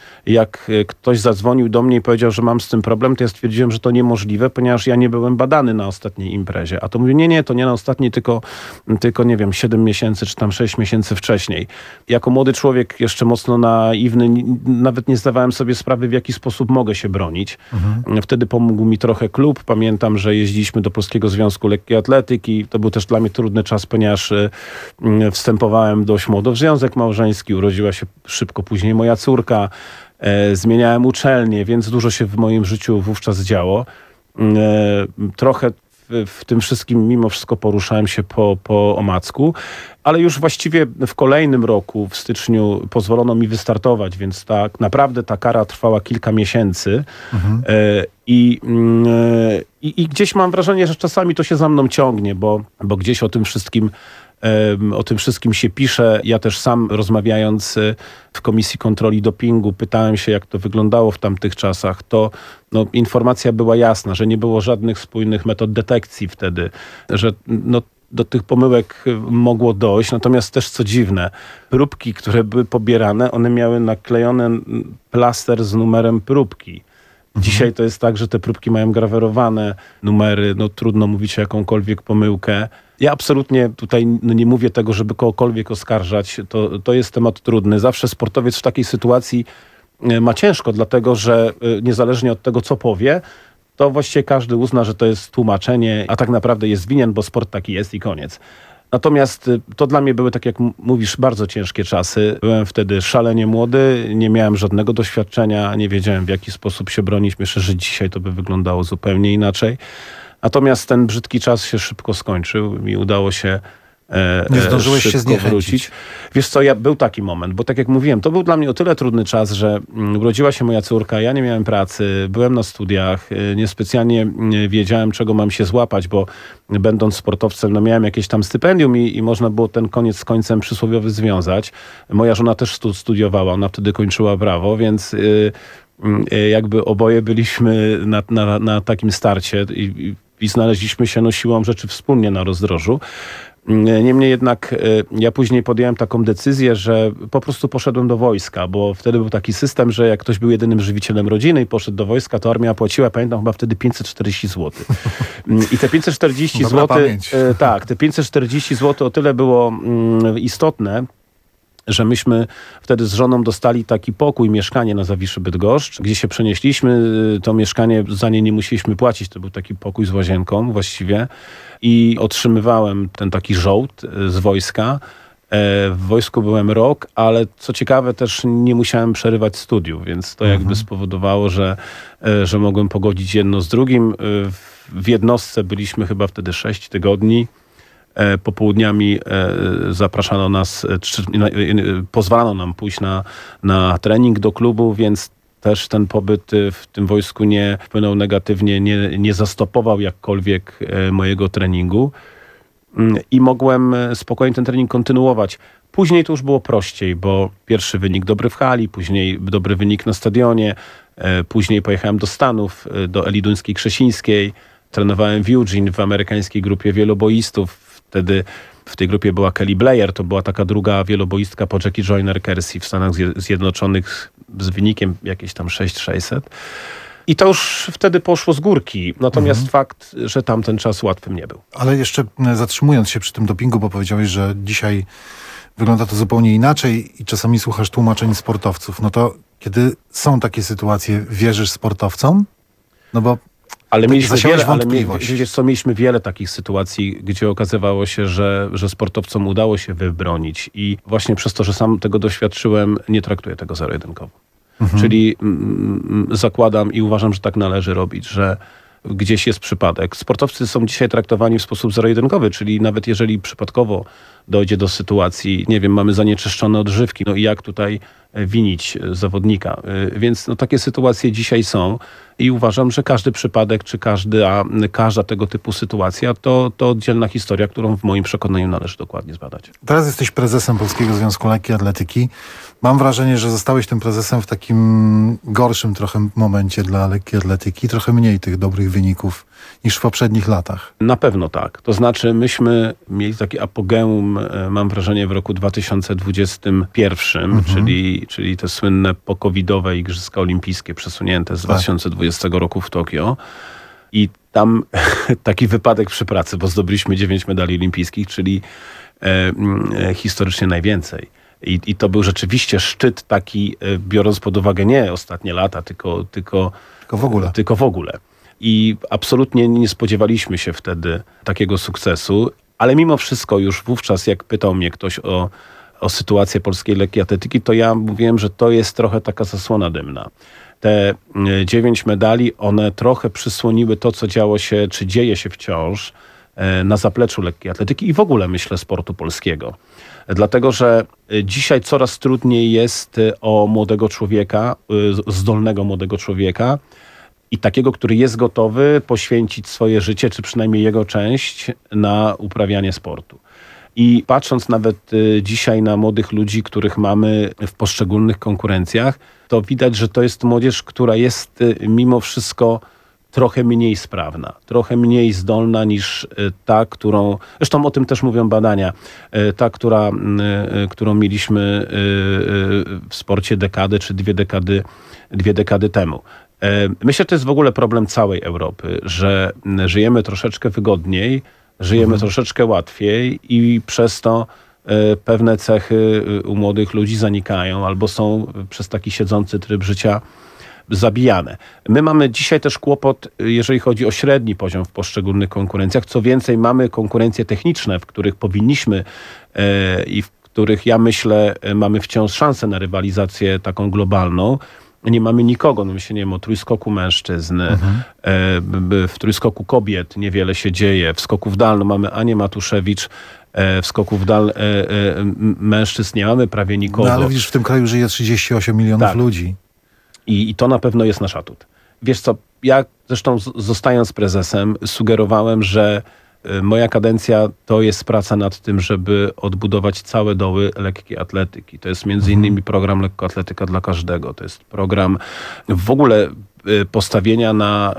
Jak ktoś zadzwonił do mnie i powiedział, że mam z tym problem, to ja stwierdziłem, że to niemożliwe, ponieważ ja nie byłem badany na ostatniej imprezie. A to mówię, nie, nie, to nie na ostatniej, tylko, tylko nie wiem, siedem miesięcy czy tam sześć miesięcy wcześniej. Jako młody człowiek, jeszcze mocno naiwny, nawet nie zdawałem sobie sprawy, w jaki sposób mogę się bronić. Mhm. Wtedy pomógł mi trochę klub. Pamiętam, że jeździliśmy do Polskiego Związku Lekkiej Atletyki. To był też dla mnie trudny czas, ponieważ wstępowałem dość młodo w związek małżeński. Urodziła się szybko później moja córka. E, zmieniałem uczelnię, więc dużo się w moim życiu wówczas działo. E, trochę w, w tym wszystkim mimo wszystko poruszałem się po, po omacku, ale już właściwie w kolejnym roku, w styczniu, pozwolono mi wystartować, więc tak naprawdę ta kara trwała kilka miesięcy. Mhm. E, i, e, i, I gdzieś mam wrażenie, że czasami to się za mną ciągnie, bo, bo gdzieś o tym wszystkim O tym wszystkim się pisze. Ja też sam rozmawiając w Komisji Kontroli Dopingu pytałem się, jak to wyglądało w tamtych czasach. To no, informacja była jasna, że nie było żadnych spójnych metod detekcji wtedy, że no, do tych pomyłek mogło dojść. Natomiast też co dziwne, próbki, które były pobierane, one miały naklejony plaster z numerem próbki. Dzisiaj to jest tak, że te próbki mają grawerowane numery, no trudno mówić o jakąkolwiek pomyłkę. Ja absolutnie tutaj no nie mówię tego, żeby kogokolwiek oskarżać. To, to jest temat trudny. Zawsze sportowiec w takiej sytuacji ma ciężko, dlatego że niezależnie od tego, co powie, to właściwie każdy uzna, że to jest tłumaczenie, a tak naprawdę jest winien, bo sport taki jest i koniec. Natomiast to dla mnie były, tak jak mówisz, bardzo ciężkie czasy. Byłem wtedy szalenie młody, nie miałem żadnego doświadczenia, nie wiedziałem, w jaki sposób się bronić. Myślę, że dzisiaj to by wyglądało zupełnie inaczej. Natomiast ten brzydki czas się szybko skończył. Mi udało się e, Nie zdążyłeś się zniechęcić. wrócić. Wiesz co, ja, był taki moment, bo tak jak mówiłem, to był dla mnie o tyle trudny czas, że mm, urodziła się moja córka, ja nie miałem pracy, byłem na studiach, y, niespecjalnie y, wiedziałem, czego mam się złapać, bo będąc sportowcem, no miałem jakieś tam stypendium i, i można było ten koniec z końcem przysłowiowy związać. Moja żona też stu, studiowała, ona wtedy kończyła prawo, więc y, y, jakby oboje byliśmy na, na, na takim starcie i, i, i znaleźliśmy się no, siłą rzeczy wspólnie na rozdrożu. Niemniej jednak ja później podjąłem taką decyzję, że po prostu poszedłem do wojska, bo wtedy był taki system, że jak ktoś był jedynym żywicielem rodziny i poszedł do wojska, to armia płaciła, pamiętam, chyba wtedy pięćset czterdzieści złotych. I te pięćset czterdzieści złotych, tak, te pięćset czterdzieści złotych o tyle było istotne, że myśmy wtedy z żoną dostali taki pokój, mieszkanie na Zawiszy Bydgoszcz, gdzie się przenieśliśmy. To mieszkanie, za nie nie musieliśmy płacić, to był taki pokój z łazienką właściwie. I otrzymywałem ten taki żołd z wojska. W wojsku byłem rok, ale co ciekawe też nie musiałem przerywać studiów, więc to jakby spowodowało, że, że mogłem pogodzić jedno z drugim. W jednostce byliśmy chyba wtedy sześć tygodni. Popołudniami zapraszano nas, pozwalano nam pójść na, na trening do klubu, więc też ten pobyt w tym wojsku nie wpłynął negatywnie, nie, nie zastopował jakkolwiek mojego treningu i mogłem spokojnie ten trening kontynuować. Później to już było prościej, bo pierwszy wynik dobry w hali, później dobry wynik na stadionie, później pojechałem do Stanów, do Eli Duńskiej-Krzesińskiej, trenowałem w Eugene w amerykańskiej grupie wieloboistów. Wtedy w tej grupie była Kelly Blair, to była taka druga wieloboistka po Jackie Joyner-Kersee w Stanach Zjednoczonych z wynikiem jakieś tam sześć tysięcy sześćset. I to już wtedy poszło z górki. Natomiast mhm. fakt, że tamten czas łatwym nie był. Ale jeszcze zatrzymując się przy tym dopingu, bo powiedziałeś, że dzisiaj wygląda to zupełnie inaczej i czasami słuchasz tłumaczeń sportowców. No to kiedy są takie sytuacje, wierzysz sportowcom? No bo Ale mieliśmy wiele, ale wiesz co, mieliśmy wiele takich sytuacji, gdzie okazywało się, że, że sportowcom udało się wybronić i właśnie przez to, że sam tego doświadczyłem, nie traktuję tego zero-jedynkowo. Mhm. Czyli mm, zakładam i uważam, że tak należy robić, że gdzieś jest przypadek. Sportowcy są dzisiaj traktowani w sposób zero-jedynkowy, czyli nawet jeżeli przypadkowo dojdzie do sytuacji, nie wiem, mamy zanieczyszczone odżywki, no i jak tutaj winić zawodnika. Więc no, takie sytuacje dzisiaj są i uważam, że każdy przypadek, czy każdy, a każda tego typu sytuacja to, to oddzielna historia, którą w moim przekonaniu należy dokładnie zbadać. Teraz jesteś prezesem Polskiego Związku Lekkiej Atletyki. Mam wrażenie, że zostałeś tym prezesem w takim gorszym trochę momencie dla lekkiej atletyki. Trochę mniej tych dobrych wyników niż w poprzednich latach. Na pewno tak. To znaczy myśmy mieli taki apogeum, mam wrażenie, w roku dwa tysiące dwudziestym pierwszym, mhm. czyli, czyli te słynne pokowidowe Igrzyska Olimpijskie przesunięte z tak. dwa tysiące dwudziestego roku w Tokio. I tam taki wypadek przy pracy, bo zdobyliśmy dziewięć medali olimpijskich, czyli e, e, historycznie najwięcej. I, I to był rzeczywiście szczyt taki, biorąc pod uwagę nie ostatnie lata, tylko, tylko, tylko w ogóle. Tylko w ogóle. I absolutnie nie spodziewaliśmy się wtedy takiego sukcesu, ale mimo wszystko już wówczas, jak pytał mnie ktoś o, o sytuację polskiej lekkiej atletyki, to ja mówiłem, że to jest trochę taka zasłona dymna. Te dziewięć medali, one trochę przysłoniły to, co działo się, czy dzieje się wciąż na zapleczu lekkiej atletyki i w ogóle, myślę, sportu polskiego. Dlatego, że dzisiaj coraz trudniej jest o młodego człowieka, zdolnego młodego człowieka i takiego, który jest gotowy poświęcić swoje życie, czy przynajmniej jego część, na uprawianie sportu. I patrząc nawet dzisiaj na młodych ludzi, których mamy w poszczególnych konkurencjach, to widać, że to jest młodzież, która jest mimo wszystko trochę mniej sprawna, trochę mniej zdolna niż ta, którą, zresztą o tym też mówią badania, ta, która, którą mieliśmy w sporcie dekadę czy dwie dekady, dwie dekady temu. Myślę, że to jest w ogóle problem całej Europy, że żyjemy troszeczkę wygodniej, żyjemy mhm. troszeczkę łatwiej i przez to pewne cechy u młodych ludzi zanikają albo są przez taki siedzący tryb życia zabijane. My mamy dzisiaj też kłopot, jeżeli chodzi o średni poziom w poszczególnych konkurencjach. Co więcej, mamy konkurencje techniczne, w których powinniśmy e, i w których ja myślę mamy wciąż szansę na rywalizację taką globalną. Nie mamy nikogo, no myślę, nie wiem, o trójskoku mężczyzn, mhm. e, w trójskoku kobiet niewiele się dzieje, w skoku w dal no mamy Anię Matuszewicz, w skoku w dal e, e, mężczyzn nie mamy prawie nikogo. No ale widzisz, w tym kraju żyje trzydzieści osiem milionów tak. ludzi. I, I to na pewno jest nasz atut. Wiesz co, ja zresztą zostając prezesem sugerowałem, że moja kadencja to jest praca nad tym, żeby odbudować całe doły lekkiej atletyki. To jest między innymi program Lekkoatletyka dla każdego. To jest program w ogóle postawienia na,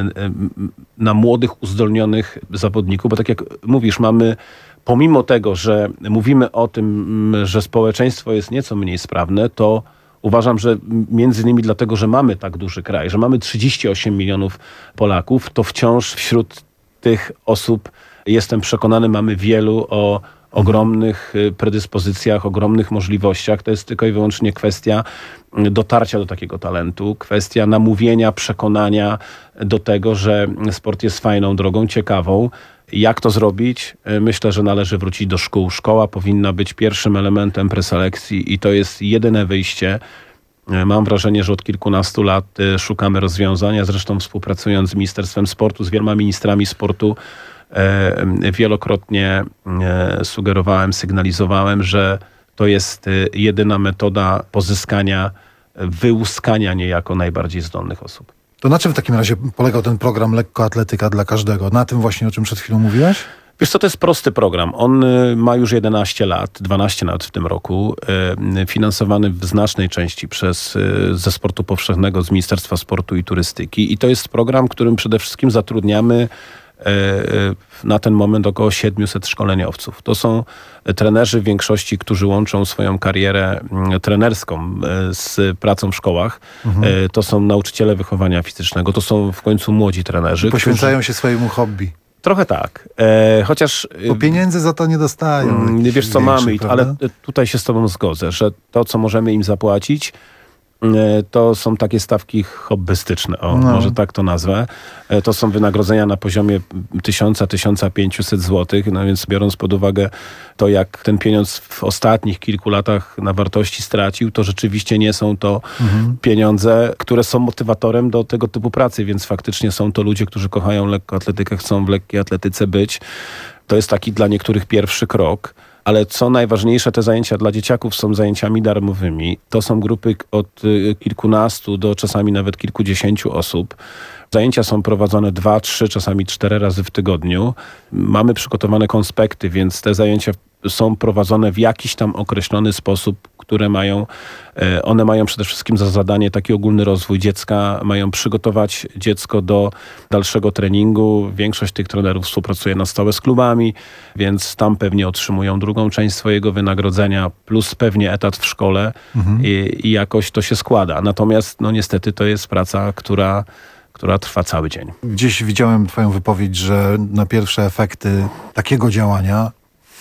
na młodych, uzdolnionych zawodników, bo tak jak mówisz, mamy pomimo tego, że mówimy o tym, że społeczeństwo jest nieco mniej sprawne, to uważam, że między innymi dlatego, że mamy tak duży kraj, że mamy trzydzieści osiem milionów Polaków, to wciąż wśród tych osób, jestem przekonany, mamy wielu o ogromnych predyspozycjach, ogromnych możliwościach. To jest tylko i wyłącznie kwestia dotarcia do takiego talentu, kwestia namówienia, przekonania do tego, że sport jest fajną drogą, ciekawą. Jak to zrobić? Myślę, że należy wrócić do szkół. Szkoła powinna być pierwszym elementem preselekcji i to jest jedyne wyjście. Mam wrażenie, że od kilkunastu lat szukamy rozwiązania. Zresztą współpracując z Ministerstwem Sportu, z wieloma ministrami sportu, wielokrotnie sugerowałem, sygnalizowałem, że to jest jedyna metoda pozyskania, wyłuskania niejako najbardziej zdolnych osób. To na czym w takim razie polegał ten program Lekkoatletyka dla każdego? Na tym właśnie, o czym przed chwilą mówiłeś? Wiesz co, to jest prosty program. On ma już jedenaście lat, dwanaście nawet w tym roku, finansowany w znacznej części przez ze sportu powszechnego, z Ministerstwa Sportu i Turystyki. I to jest program, którym przede wszystkim zatrudniamy na ten moment około siedmiuset szkoleniowców. To są trenerzy w większości, którzy łączą swoją karierę trenerską z pracą w szkołach. Mhm. To są nauczyciele wychowania fizycznego. To są w końcu młodzi trenerzy. Poświęcają którzy... się swojemu hobby. Trochę tak. E, chociaż... Bo pieniędzy za to nie dostają. Nie wiesz co mamy, prawda? ale tutaj się z tobą zgodzę, że to, co możemy im zapłacić, to są takie stawki hobbystyczne, o, no. może tak to nazwę. To są wynagrodzenia na poziomie tysiąc do tysiąca pięciuset złotych, no więc biorąc pod uwagę to, jak ten pieniądz w ostatnich kilku latach na wartości stracił, to rzeczywiście nie są to mhm. pieniądze, które są motywatorem do tego typu pracy, więc faktycznie są to ludzie, którzy kochają lekkoatletykę, chcą w lekkiej atletyce być. To jest taki dla niektórych pierwszy krok. Ale co najważniejsze, te zajęcia dla dzieciaków są zajęciami darmowymi. To są grupy od kilkunastu do czasami nawet kilkudziesięciu osób. Zajęcia są prowadzone dwa, trzy, czasami cztery razy w tygodniu. Mamy przygotowane konspekty, więc te zajęcia są prowadzone w jakiś tam określony sposób, które mają, one mają przede wszystkim za zadanie taki ogólny rozwój dziecka, mają przygotować dziecko do dalszego treningu. Większość tych trenerów współpracuje na stałe z klubami, więc tam pewnie otrzymują drugą część swojego wynagrodzenia, plus pewnie etat w szkole mhm. i, i jakoś to się składa. Natomiast no niestety to jest praca, która która trwa cały dzień. Gdzieś widziałem twoją wypowiedź, że na pierwsze efekty takiego działania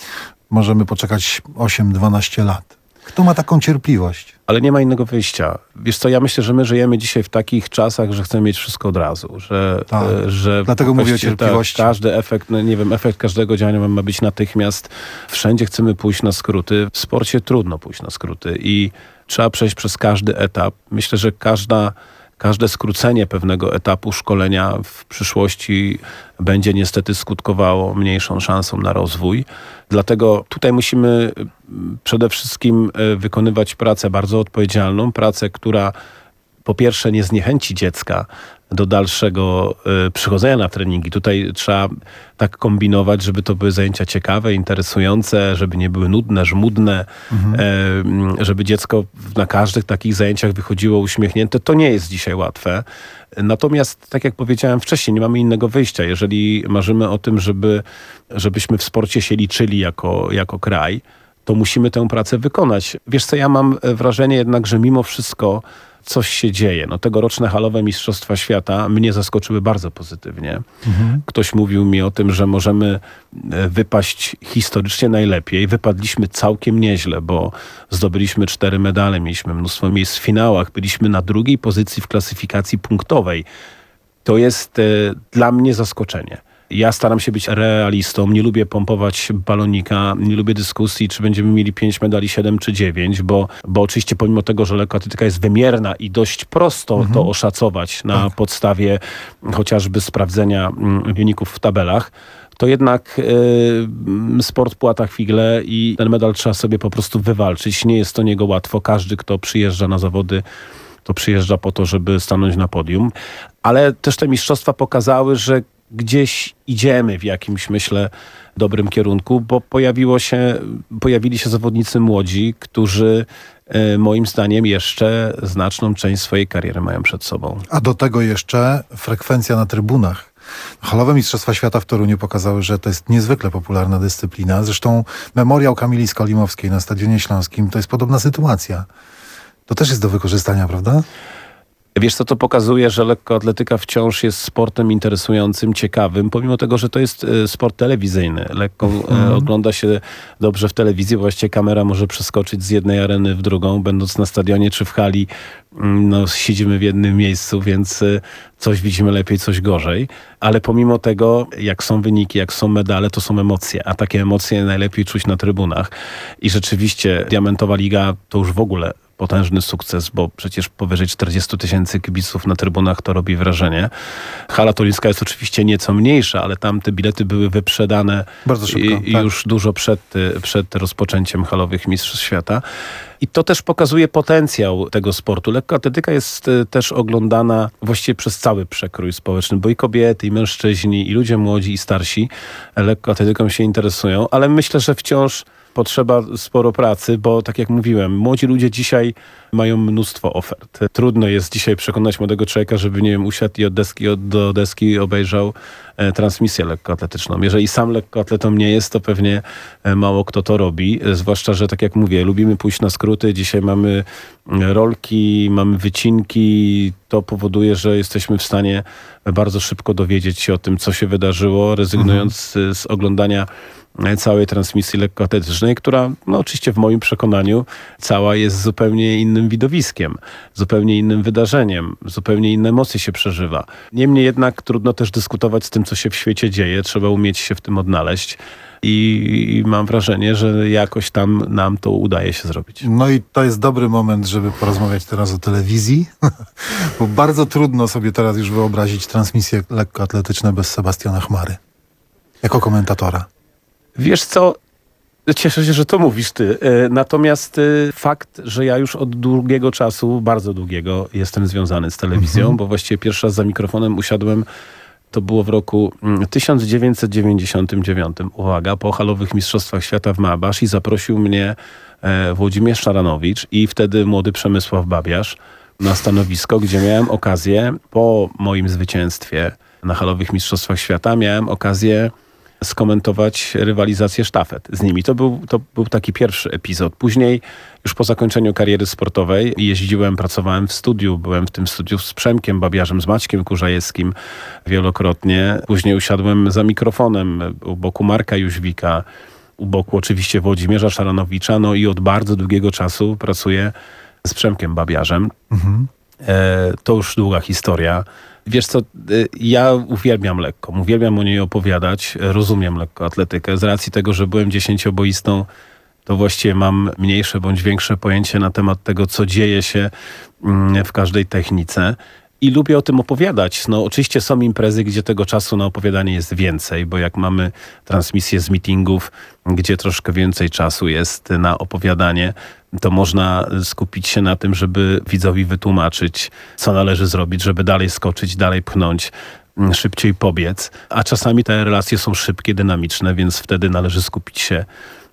możemy poczekać osiem dwanaście lat. Kto ma taką cierpliwość? Ale nie ma innego wyjścia. Wiesz co, ja myślę, że my żyjemy dzisiaj w takich czasach, że chcemy mieć wszystko od razu. Że, tak. że Dlatego mówię o cierpliwości. Ta, każdy efekt, no nie wiem, efekt każdego działania ma być natychmiast. Wszędzie chcemy pójść na skróty. W sporcie trudno pójść na skróty i trzeba przejść przez każdy etap. Myślę, że każda Każde skrócenie pewnego etapu szkolenia w przyszłości będzie niestety skutkowało mniejszą szansą na rozwój. Dlatego tutaj musimy przede wszystkim wykonywać pracę bardzo odpowiedzialną, pracę, która po pierwsze nie zniechęci dziecka do dalszego y, przychodzenia na treningi. Tutaj trzeba tak kombinować, żeby to były zajęcia ciekawe, interesujące, żeby nie były nudne, żmudne, mhm. y, żeby dziecko na każdych takich zajęciach wychodziło uśmiechnięte. To nie jest dzisiaj łatwe. Natomiast, tak jak powiedziałem wcześniej, nie mamy innego wyjścia. Jeżeli marzymy o tym, żeby, żebyśmy w sporcie się liczyli jako, jako kraj, to musimy tę pracę wykonać. Wiesz co, ja mam wrażenie jednak, że mimo wszystko coś się dzieje. No, tegoroczne halowe Mistrzostwa Świata mnie zaskoczyły bardzo pozytywnie. Mhm. Ktoś mówił mi o tym, że możemy wypaść historycznie najlepiej. Wypadliśmy całkiem nieźle, bo zdobyliśmy cztery medale, mieliśmy mnóstwo miejsc w finałach, byliśmy na drugiej pozycji w klasyfikacji punktowej. To jest e, dla mnie zaskoczenie. Ja staram się być realistą, nie lubię pompować balonika, nie lubię dyskusji, czy będziemy mieli pięć medali, siedem czy dziewięć, bo, bo oczywiście pomimo tego, że lekkoatletyka jest wymierna i dość prosto mhm. to oszacować na tak. podstawie chociażby sprawdzenia wyników w tabelach, to jednak y, sport płata figle i ten medal trzeba sobie po prostu wywalczyć. Nie jest to niego łatwo. Każdy, kto przyjeżdża na zawody, to przyjeżdża po to, żeby stanąć na podium. Ale też te mistrzostwa pokazały, że gdzieś idziemy w jakimś, myślę, dobrym kierunku, bo pojawiło się, pojawili się zawodnicy młodzi, którzy y, moim zdaniem jeszcze znaczną część swojej kariery mają przed sobą. A do tego jeszcze frekwencja na trybunach. Halowe Mistrzostwa Świata w Toruniu pokazały, że to jest niezwykle popularna dyscyplina. Zresztą memoriał Kamili Skolimowskiej na Stadionie Śląskim to jest podobna sytuacja. To też jest do wykorzystania, prawda? Wiesz co, to pokazuje, że lekkoatletyka wciąż jest sportem interesującym, ciekawym, pomimo tego, że to jest sport telewizyjny. Lekko mm. ogląda się dobrze w telewizji, bo właściwie kamera może przeskoczyć z jednej areny w drugą, będąc na stadionie czy w hali, no siedzimy w jednym miejscu, więc coś widzimy lepiej, coś gorzej. Ale pomimo tego, jak są wyniki, jak są medale, to są emocje, a takie emocje najlepiej czuć na trybunach. I rzeczywiście Diamentowa Liga to już w ogóle potężny sukces, bo przecież powyżej czterdzieści tysięcy kibiców na trybunach to robi wrażenie. Hala toruńska jest oczywiście nieco mniejsza, ale tam te bilety były wyprzedane bardzo szybko, i, tak. już dużo przed, przed rozpoczęciem halowych Mistrzostw Świata. I to też pokazuje potencjał tego sportu. Lekkoatletyka jest też oglądana właściwie przez cały przekrój społeczny, bo i kobiety, i mężczyźni, i ludzie młodzi, i starsi lekkoatletyką się interesują, ale myślę, że wciąż potrzeba sporo pracy, bo tak jak mówiłem, młodzi ludzie dzisiaj mają mnóstwo ofert. Trudno jest dzisiaj przekonać młodego człowieka, żeby, nie wiem, usiadł i od deski do deski obejrzał e, transmisję lekkoatletyczną. Jeżeli sam lekkoatletą nie jest, to pewnie e, mało kto to robi. E, zwłaszcza, że tak jak mówię, lubimy pójść na skróty. Dzisiaj mamy rolki, mamy wycinki. To powoduje, że jesteśmy w stanie bardzo szybko dowiedzieć się o tym, co się wydarzyło, rezygnując mhm. z, z oglądania całej transmisji lekkoatletycznej, która no oczywiście w moim przekonaniu cała jest zupełnie innym widowiskiem, zupełnie innym wydarzeniem, zupełnie inne emocje się przeżywa. Niemniej jednak trudno też dyskutować z tym, co się w świecie dzieje, trzeba umieć się w tym odnaleźć i mam wrażenie, że jakoś tam nam to udaje się zrobić. No i to jest dobry moment, żeby porozmawiać teraz o telewizji, bo bardzo trudno sobie teraz już wyobrazić transmisje lekkoatletyczne bez Sebastiana Chmary jako komentatora. Wiesz co, cieszę się, że to mówisz ty. Natomiast fakt, że ja już od długiego czasu, bardzo długiego, jestem związany z telewizją, mhm. bo właściwie pierwszy raz za mikrofonem usiadłem, to było w roku tysiąc dziewięćset dziewięćdziesiątym dziewiątym. Uwaga, po halowych Mistrzostwach Świata w Maabasz i zaprosił mnie Włodzimierz Szaranowicz i wtedy młody Przemysław Babiarz na stanowisko, gdzie miałem okazję, po moim zwycięstwie na halowych Mistrzostwach Świata, miałem okazję skomentować rywalizację sztafet z nimi. To był, to był taki pierwszy epizod. Później, już po zakończeniu kariery sportowej, jeździłem, pracowałem w studiu. Byłem w tym studiu z Przemkiem Babiarzem, z Maćkiem Kurzajewskim wielokrotnie. Później usiadłem za mikrofonem u boku Marka Jóźwika, u boku oczywiście Włodzimierza Szaranowicza, no i od bardzo długiego czasu pracuję z Przemkiem Babiarzem. Mhm. E, to już długa historia. Wiesz co, ja uwielbiam lekko, uwielbiam o niej opowiadać, rozumiem lekkoatletykę. Z racji tego, że byłem dziesięcioboistą, to właściwie mam mniejsze bądź większe pojęcie na temat tego, co dzieje się w każdej technice. I lubię o tym opowiadać. No oczywiście są imprezy, gdzie tego czasu na opowiadanie jest więcej, bo jak mamy transmisję z meetingów, gdzie troszkę więcej czasu jest na opowiadanie, to można skupić się na tym, żeby widzowi wytłumaczyć, co należy zrobić, żeby dalej skoczyć, dalej pchnąć, szybciej pobiec. A czasami te relacje są szybkie, dynamiczne, więc wtedy należy skupić się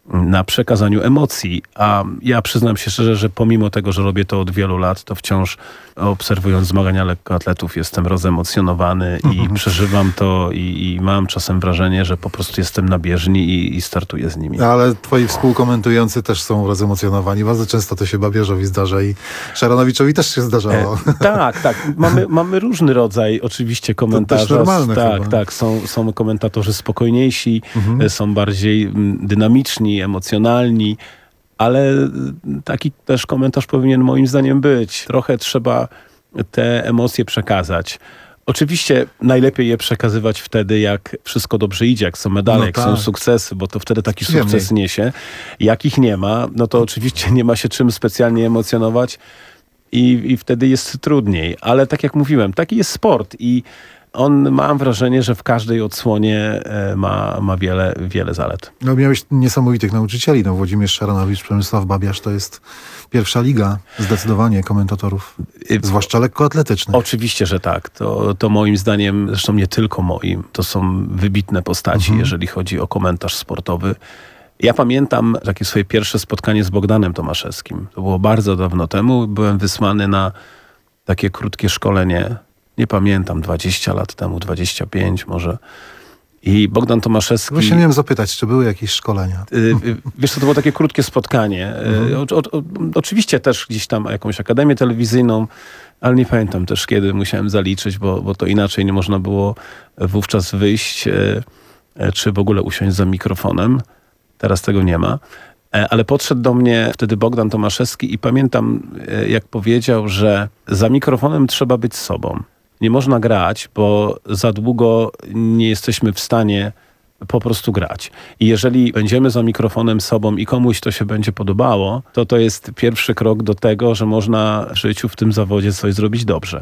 na przekazaniu emocji. A ja przyznam się szczerze, że pomimo tego, że robię to od wielu lat, to wciąż obserwując zmagania lekkoatletów jestem rozemocjonowany i Mhm. przeżywam to i, i mam czasem wrażenie, że po prostu jestem na bieżni i, i startuję z nimi. Ale twoi współkomentujący też są rozemocjonowani. Bardzo często to się Babierzowi zdarza i Szaranowiczowi też się zdarzało. E, tak, tak. Mamy, mamy różny rodzaj oczywiście komentarzy. normalne tak, chyba. tak. Są, są komentatorzy spokojniejsi, Mhm. e, są bardziej mm, dynamiczni, emocjonalni, ale taki też komentarz powinien moim zdaniem być. Trochę trzeba te emocje przekazać. Oczywiście najlepiej je przekazywać wtedy, jak wszystko dobrze idzie, jak są medale, No jak tak. są sukcesy, bo to wtedy taki Przyjemniej. sukces niesie. Jak ich nie ma, no to oczywiście nie ma się czym specjalnie emocjonować i, i wtedy jest trudniej. Ale tak jak mówiłem, taki jest sport i on, mam wrażenie, że w każdej odsłonie e, ma, ma wiele, wiele zalet. No miałeś niesamowitych nauczycieli. No Włodzimierz Szaranowicz, Przemysław Babiarz to jest pierwsza liga zdecydowanie komentatorów, zwłaszcza lekkoatletycznych. Oczywiście, że tak. To, to moim zdaniem, zresztą nie tylko moim, to są wybitne postaci, Mhm. jeżeli chodzi o komentarz sportowy. Ja pamiętam takie swoje pierwsze spotkanie z Bogdanem Tomaszewskim. To było bardzo dawno temu. Byłem wysłany na takie krótkie szkolenie. Nie pamiętam, dwadzieścia lat temu, dwadzieścia pięć może. I Bogdan Tomaszewski... Właśnie miałem zapytać, czy były jakieś szkolenia? Y, y, Wiesz co, to było takie krótkie spotkanie. Y, Mhm. o, o, o, oczywiście też gdzieś tam jakąś akademię telewizyjną, ale nie pamiętam też kiedy musiałem zaliczyć, bo, bo to inaczej nie można było wówczas wyjść, y, y, czy w ogóle usiąść za mikrofonem. Teraz tego nie ma. E, Ale podszedł do mnie wtedy Bogdan Tomaszewski i pamiętam, y, jak powiedział, że za mikrofonem trzeba być sobą. Nie można grać, bo za długo nie jesteśmy w stanie po prostu grać. I jeżeli będziemy za mikrofonem sobą i komuś to się będzie podobało, to to jest pierwszy krok do tego, że można w życiu w tym zawodzie coś zrobić dobrze.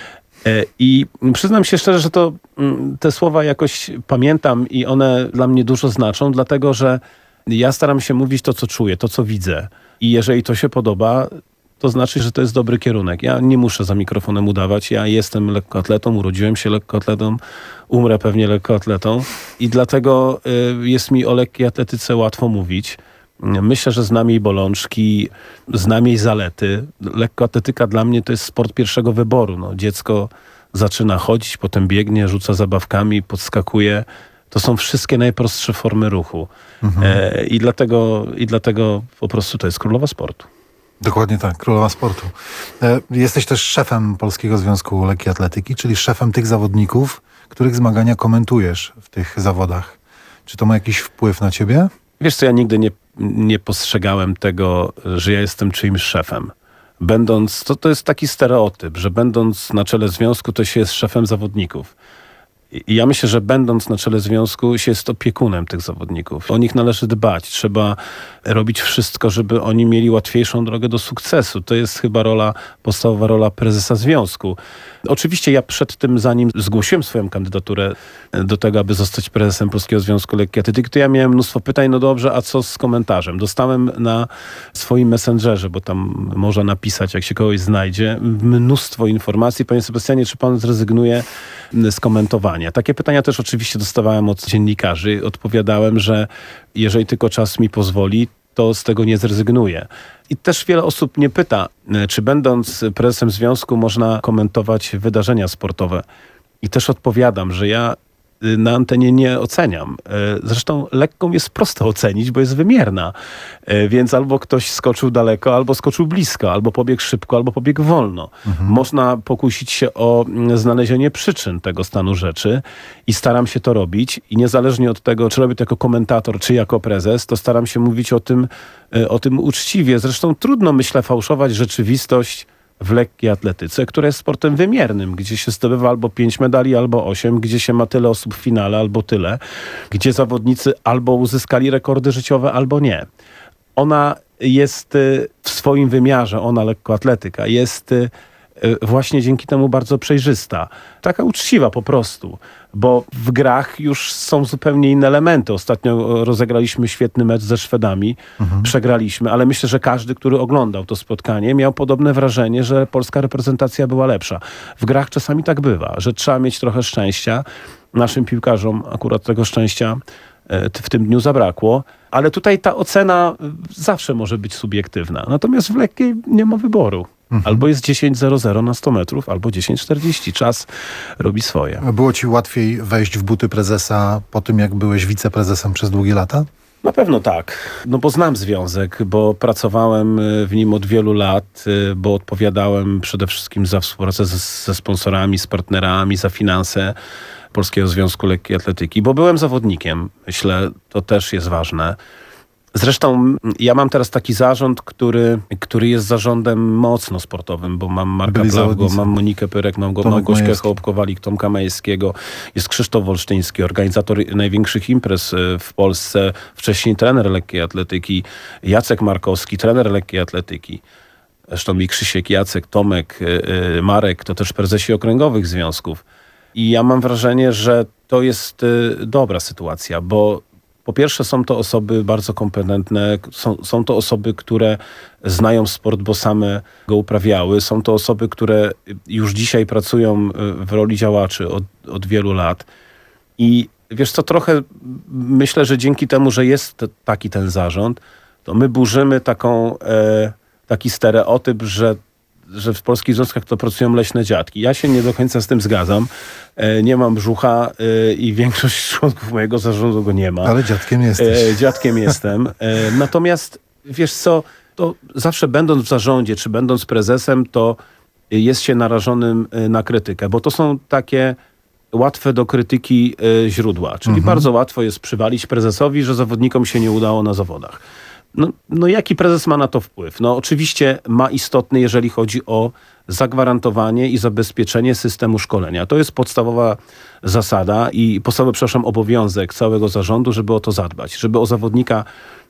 E, I przyznam się szczerze, że to mm, te słowa jakoś pamiętam i one dla mnie dużo znaczą, dlatego że ja staram się mówić to, co czuję, to, co widzę. I jeżeli to się podoba, to znaczy, że to jest dobry kierunek. Ja nie muszę za mikrofonem udawać. Ja jestem lekkoatletą, urodziłem się lekkoatletą, umrę pewnie lekkoatletą i dlatego y, jest mi o lekkiej atletyce łatwo mówić. Myślę, że znam jej bolączki, znam jej zalety. Lekkoatletyka dla mnie to jest sport pierwszego wyboru. No, dziecko zaczyna chodzić, potem biegnie, rzuca zabawkami, podskakuje. To są wszystkie najprostsze formy ruchu. Mhm. E, i, dlatego, I dlatego po prostu to jest królowa sportu. Dokładnie tak, królowa sportu. E, Jesteś też szefem Polskiego Związku Lekkiej Atletyki, czyli szefem tych zawodników, których zmagania komentujesz w tych zawodach. Czy to ma jakiś wpływ na ciebie? Wiesz co, ja nigdy nie, nie postrzegałem tego, że ja jestem czyimś szefem. Będąc, to, to jest taki stereotyp, że będąc na czele związku, to się jest szefem zawodników. I ja myślę, że będąc na czele związku się jest opiekunem tych zawodników. O nich należy dbać. Trzeba robić wszystko, żeby oni mieli łatwiejszą drogę do sukcesu. To jest chyba rola, podstawowa rola prezesa związku. Oczywiście ja przed tym, zanim zgłosiłem swoją kandydaturę do tego, aby zostać prezesem Polskiego Związku Lekkiej Atletyki, to ja miałem mnóstwo pytań, no dobrze, a co z komentarzem? Dostałem na swoim messengerze, bo tam można napisać, jak się kogoś znajdzie, mnóstwo informacji. Panie Sebastianie, czy pan zrezygnuje z komentowania? Takie pytania też oczywiście dostawałem od dziennikarzy. Odpowiadałem, że jeżeli tylko czas mi pozwoli, to z tego nie zrezygnuję. I też wiele osób mnie pyta, czy będąc prezesem związku można komentować wydarzenia sportowe. I też odpowiadam, że ja na antenie nie oceniam. Zresztą lekką jest prosto ocenić, bo jest wymierna. Więc albo ktoś skoczył daleko, albo skoczył blisko, albo pobiegł szybko, albo pobiegł wolno. Mhm. Można pokusić się o znalezienie przyczyn tego stanu rzeczy i staram się to robić. I niezależnie od tego, czy robię to jako komentator, czy jako prezes, to staram się mówić o tym, o tym uczciwie. Zresztą trudno, myślę, fałszować rzeczywistość w lekkiej atletyce, która jest sportem wymiernym, gdzie się zdobywa albo pięć medali, albo osiem, gdzie się ma tyle osób w finale, albo tyle, gdzie zawodnicy albo uzyskali rekordy życiowe, albo nie. Ona jest w swoim wymiarze, ona lekkoatletyka, jest właśnie dzięki temu bardzo przejrzysta. Taka uczciwa po prostu, bo w grach już są zupełnie inne elementy. Ostatnio rozegraliśmy świetny mecz ze Szwedami, mhm. przegraliśmy, ale myślę, że każdy, który oglądał to spotkanie, miał podobne wrażenie, że polska reprezentacja była lepsza. W grach czasami tak bywa, że trzeba mieć trochę szczęścia. Naszym piłkarzom akurat tego szczęścia w tym dniu zabrakło. Ale tutaj ta ocena zawsze może być subiektywna. Natomiast w lekkiej nie ma wyboru. Mhm. Albo jest dziesięć zero zero na sto metrów, albo dziesięć czterdzieści. Czas robi swoje. Było ci łatwiej wejść w buty prezesa po tym, jak byłeś wiceprezesem przez długie lata? Na pewno tak, no bo znam związek, bo pracowałem w nim od wielu lat, bo odpowiadałem przede wszystkim za współpracę ze, ze sponsorami, z partnerami, za finanse Polskiego Związku Lekkiej Atletyki, bo byłem zawodnikiem. Myślę, to też jest ważne. Zresztą ja mam teraz taki zarząd, który, który jest zarządem mocno sportowym, bo mam Marka Plawgo, mam Monikę Pyrek, mam go, Małgośkę Hołbkowalik, Tomka Majewskiego, jest Krzysztof Wolsztyński, organizator największych imprez w Polsce, wcześniej trener lekkiej atletyki, Jacek Markowski, trener lekkiej atletyki. Zresztą i Krzysiek, Jacek, Tomek, Marek, to też prezesi okręgowych związków. I ja mam wrażenie, że to jest dobra sytuacja, bo po pierwsze są to osoby bardzo kompetentne, są, są to osoby, które znają sport, bo same go uprawiały. Są to osoby, które już dzisiaj pracują w roli działaczy od, od wielu lat. I wiesz co, trochę myślę, że dzięki temu, że jest taki ten zarząd, to my burzymy taką, e, taki stereotyp, że że w polskich związkach to pracują leśne dziadki. Ja się nie do końca z tym zgadzam. E, nie mam brzucha e, i większość członków mojego zarządu go nie ma. Ale dziadkiem jesteś. E, dziadkiem jestem. E, natomiast wiesz co, to zawsze będąc w zarządzie, czy będąc prezesem, to jest się narażonym na krytykę, bo to są takie łatwe do krytyki e, źródła. Czyli mhm. bardzo łatwo jest przywalić prezesowi, że zawodnikom się nie udało na zawodach. No, no jaki prezes ma na to wpływ? No oczywiście ma istotny, jeżeli chodzi o zagwarantowanie i zabezpieczenie systemu szkolenia. To jest podstawowa zasada i podstawowy, przepraszam, obowiązek całego zarządu, żeby o to zadbać, żeby o zawodnika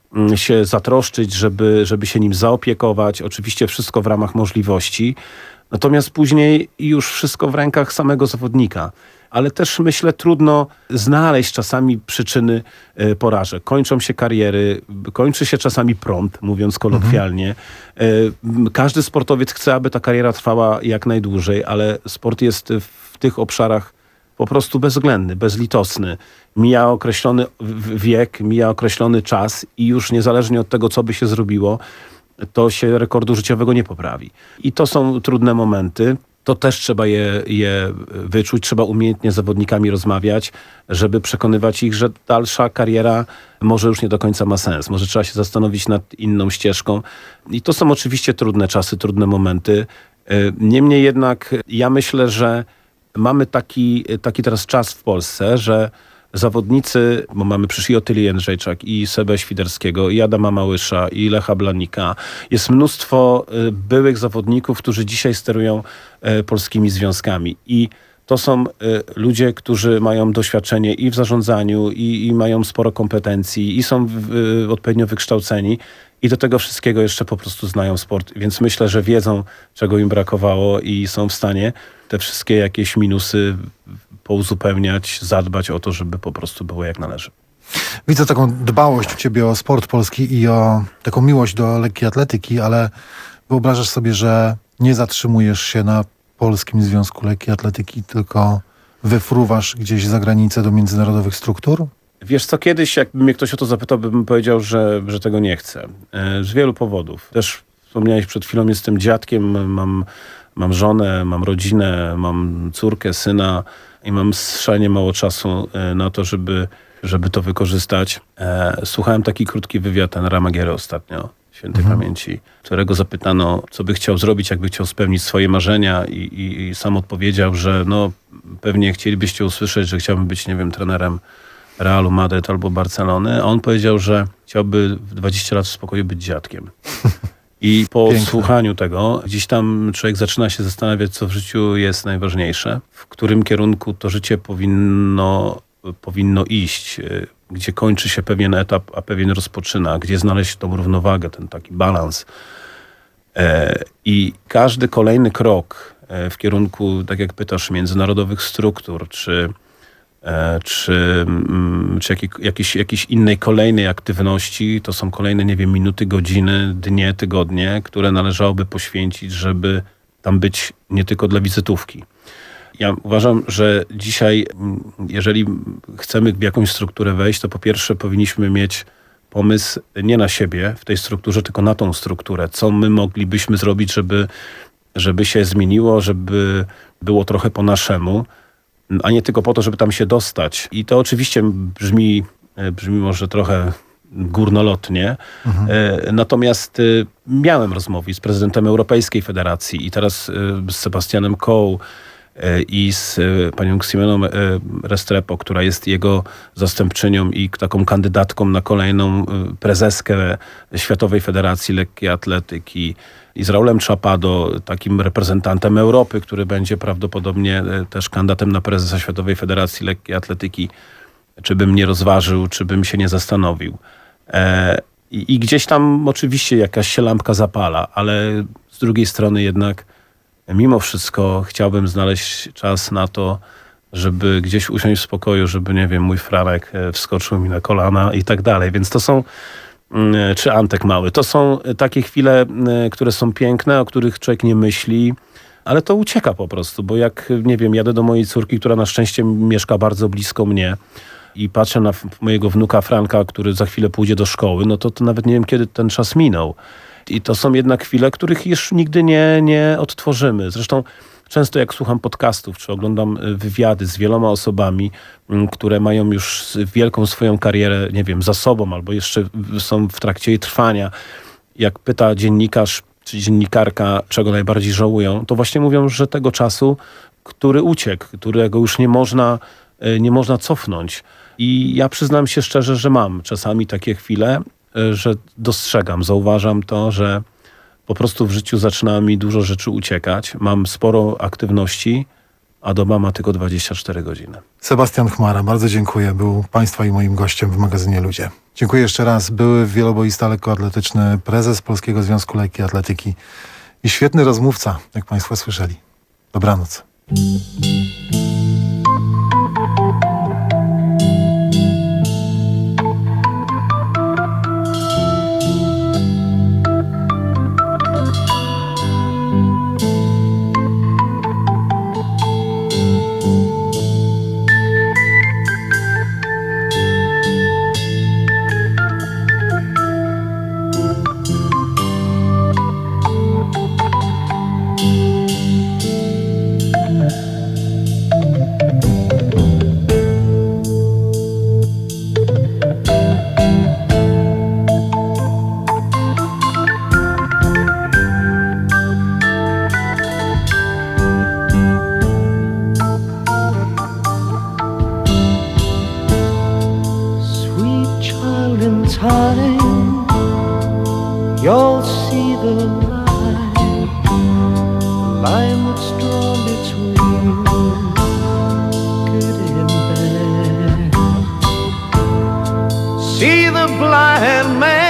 się zatroszczyć, żeby, żeby się nim zaopiekować. Oczywiście wszystko w ramach możliwości. Natomiast później już wszystko w rękach samego zawodnika. Ale też myślę, trudno znaleźć czasami przyczyny porażek. Kończą się kariery, kończy się czasami prąd, mówiąc kolokwialnie. Mhm. Każdy sportowiec chce, aby ta kariera trwała jak najdłużej, ale sport jest w tych obszarach po prostu bezwzględny, bezlitosny. Mija określony wiek, mija określony czas i już niezależnie od tego, co by się zrobiło, to się rekordu życiowego nie poprawi. I to są trudne momenty. To też trzeba je, je wyczuć, trzeba umiejętnie z zawodnikami rozmawiać, żeby przekonywać ich, że dalsza kariera może już nie do końca ma sens. Może trzeba się zastanowić nad inną ścieżką. I to są oczywiście trudne czasy, trudne momenty. Niemniej jednak ja myślę, że mamy taki, taki teraz czas w Polsce, że zawodnicy, bo mamy przecież i Otylię Jędrzejczak, i Sebę Świderskiego, i Adama Małysza, i Lecha Blanika. Jest mnóstwo byłych zawodników, którzy dzisiaj sterują polskimi związkami. I to są ludzie, którzy mają doświadczenie i w zarządzaniu, i, i mają sporo kompetencji, i są w, w, odpowiednio wykształceni. I do tego wszystkiego jeszcze po prostu znają sport. Więc myślę, że wiedzą, czego im brakowało i są w stanie te wszystkie jakieś minusy pouzupełniać, zadbać o to, żeby po prostu było jak należy. Widzę taką dbałość u ciebie o sport polski i o taką miłość do lekkiej atletyki, ale wyobrażasz sobie, że nie zatrzymujesz się na Polskim Związku Lekkiej Atletyki, tylko wyfruwasz gdzieś za granicę do międzynarodowych struktur? Wiesz co, kiedyś jakby mnie ktoś o to zapytał, bym powiedział, że, że tego nie chcę. Z wielu powodów. Też wspomniałeś przed chwilą, jestem dziadkiem, mam, mam żonę, mam rodzinę, mam córkę, syna i mam szalenie mało czasu na to, żeby, żeby to wykorzystać. Słuchałem taki krótki wywiad Enera Magiery ostatnio, świętej mhm. pamięci, którego zapytano, co by chciał zrobić, jakby chciał spełnić swoje marzenia i, i, i sam odpowiedział, że no pewnie chcielibyście usłyszeć, że chciałbym być, nie wiem, trenerem Realu Madryt albo Barcelony, a on powiedział, że chciałby w dwadzieścia lat w spokoju być dziadkiem. I po Piękne. słuchaniu tego, gdzieś tam człowiek zaczyna się zastanawiać, co w życiu jest najważniejsze, w którym kierunku to życie powinno, powinno iść, gdzie kończy się pewien etap, a pewien rozpoczyna, gdzie znaleźć tą równowagę, ten taki balans. I każdy kolejny krok w kierunku, tak jak pytasz, międzynarodowych struktur, czy czy, czy jakiej, jakiejś, jakiejś innej kolejnej aktywności, to są kolejne, nie wiem, minuty, godziny, dnie, tygodnie, które należałoby poświęcić, żeby tam być nie tylko dla wizytówki. Ja uważam, że dzisiaj, jeżeli chcemy w jakąś strukturę wejść, to po pierwsze powinniśmy mieć pomysł nie na siebie w tej strukturze, tylko na tą strukturę. Co my moglibyśmy zrobić, żeby, żeby się zmieniło, żeby było trochę po naszemu, a nie tylko po to, żeby tam się dostać. I to oczywiście brzmi, brzmi może trochę górnolotnie. Mhm. Natomiast miałem rozmowy z prezydentem Europejskiej Federacji i teraz z Sebastianem Coe i z panią Ximeną Restrepo, która jest jego zastępczynią i taką kandydatką na kolejną prezeskę Światowej Federacji Lekkiej Atletyki, i z Raulem Chapado, takim reprezentantem Europy, który będzie prawdopodobnie też kandydatem na prezesa Światowej Federacji Lekkiej Atletyki, czy bym nie rozważył, czy bym się nie zastanowił. I, i gdzieś tam oczywiście jakaś się lampka zapala, ale z drugiej strony jednak mimo wszystko chciałbym znaleźć czas na to, żeby gdzieś usiąść w spokoju, żeby, nie wiem, mój Franek wskoczył mi na kolana i tak dalej. Więc to są, czy Antek mały, to są takie chwile, które są piękne, o których człowiek nie myśli, ale to ucieka po prostu, bo jak, nie wiem, jadę do mojej córki, która na szczęście mieszka bardzo blisko mnie i patrzę na mojego wnuka Franka, który za chwilę pójdzie do szkoły, no to, to nawet nie wiem, kiedy ten czas minął. I to są jednak chwile, których już nigdy nie, nie odtworzymy. Zresztą często jak słucham podcastów, czy oglądam wywiady z wieloma osobami, które mają już wielką swoją karierę, nie wiem, za sobą, albo jeszcze są w trakcie jej trwania. Jak pyta dziennikarz czy dziennikarka, czego najbardziej żałują, to właśnie mówią, że tego czasu, który uciekł, którego już nie można, nie można cofnąć. I ja przyznam się szczerze, że mam czasami takie chwile, że dostrzegam, zauważam to, że po prostu w życiu zaczyna mi dużo rzeczy uciekać. Mam sporo aktywności, a doba ma tylko dwadzieścia cztery godziny. Sebastian Chmara, bardzo dziękuję. Był Państwa i moim gościem w magazynie Ludzie. Dziękuję jeszcze raz. Były wieloboista lekkoatletyczny prezes Polskiego Związku Lekkiej Atletyki i świetny rozmówca, jak Państwo słyszeli. Dobranoc. You'll see the line, the line that's drawn between good and bad. See the blind man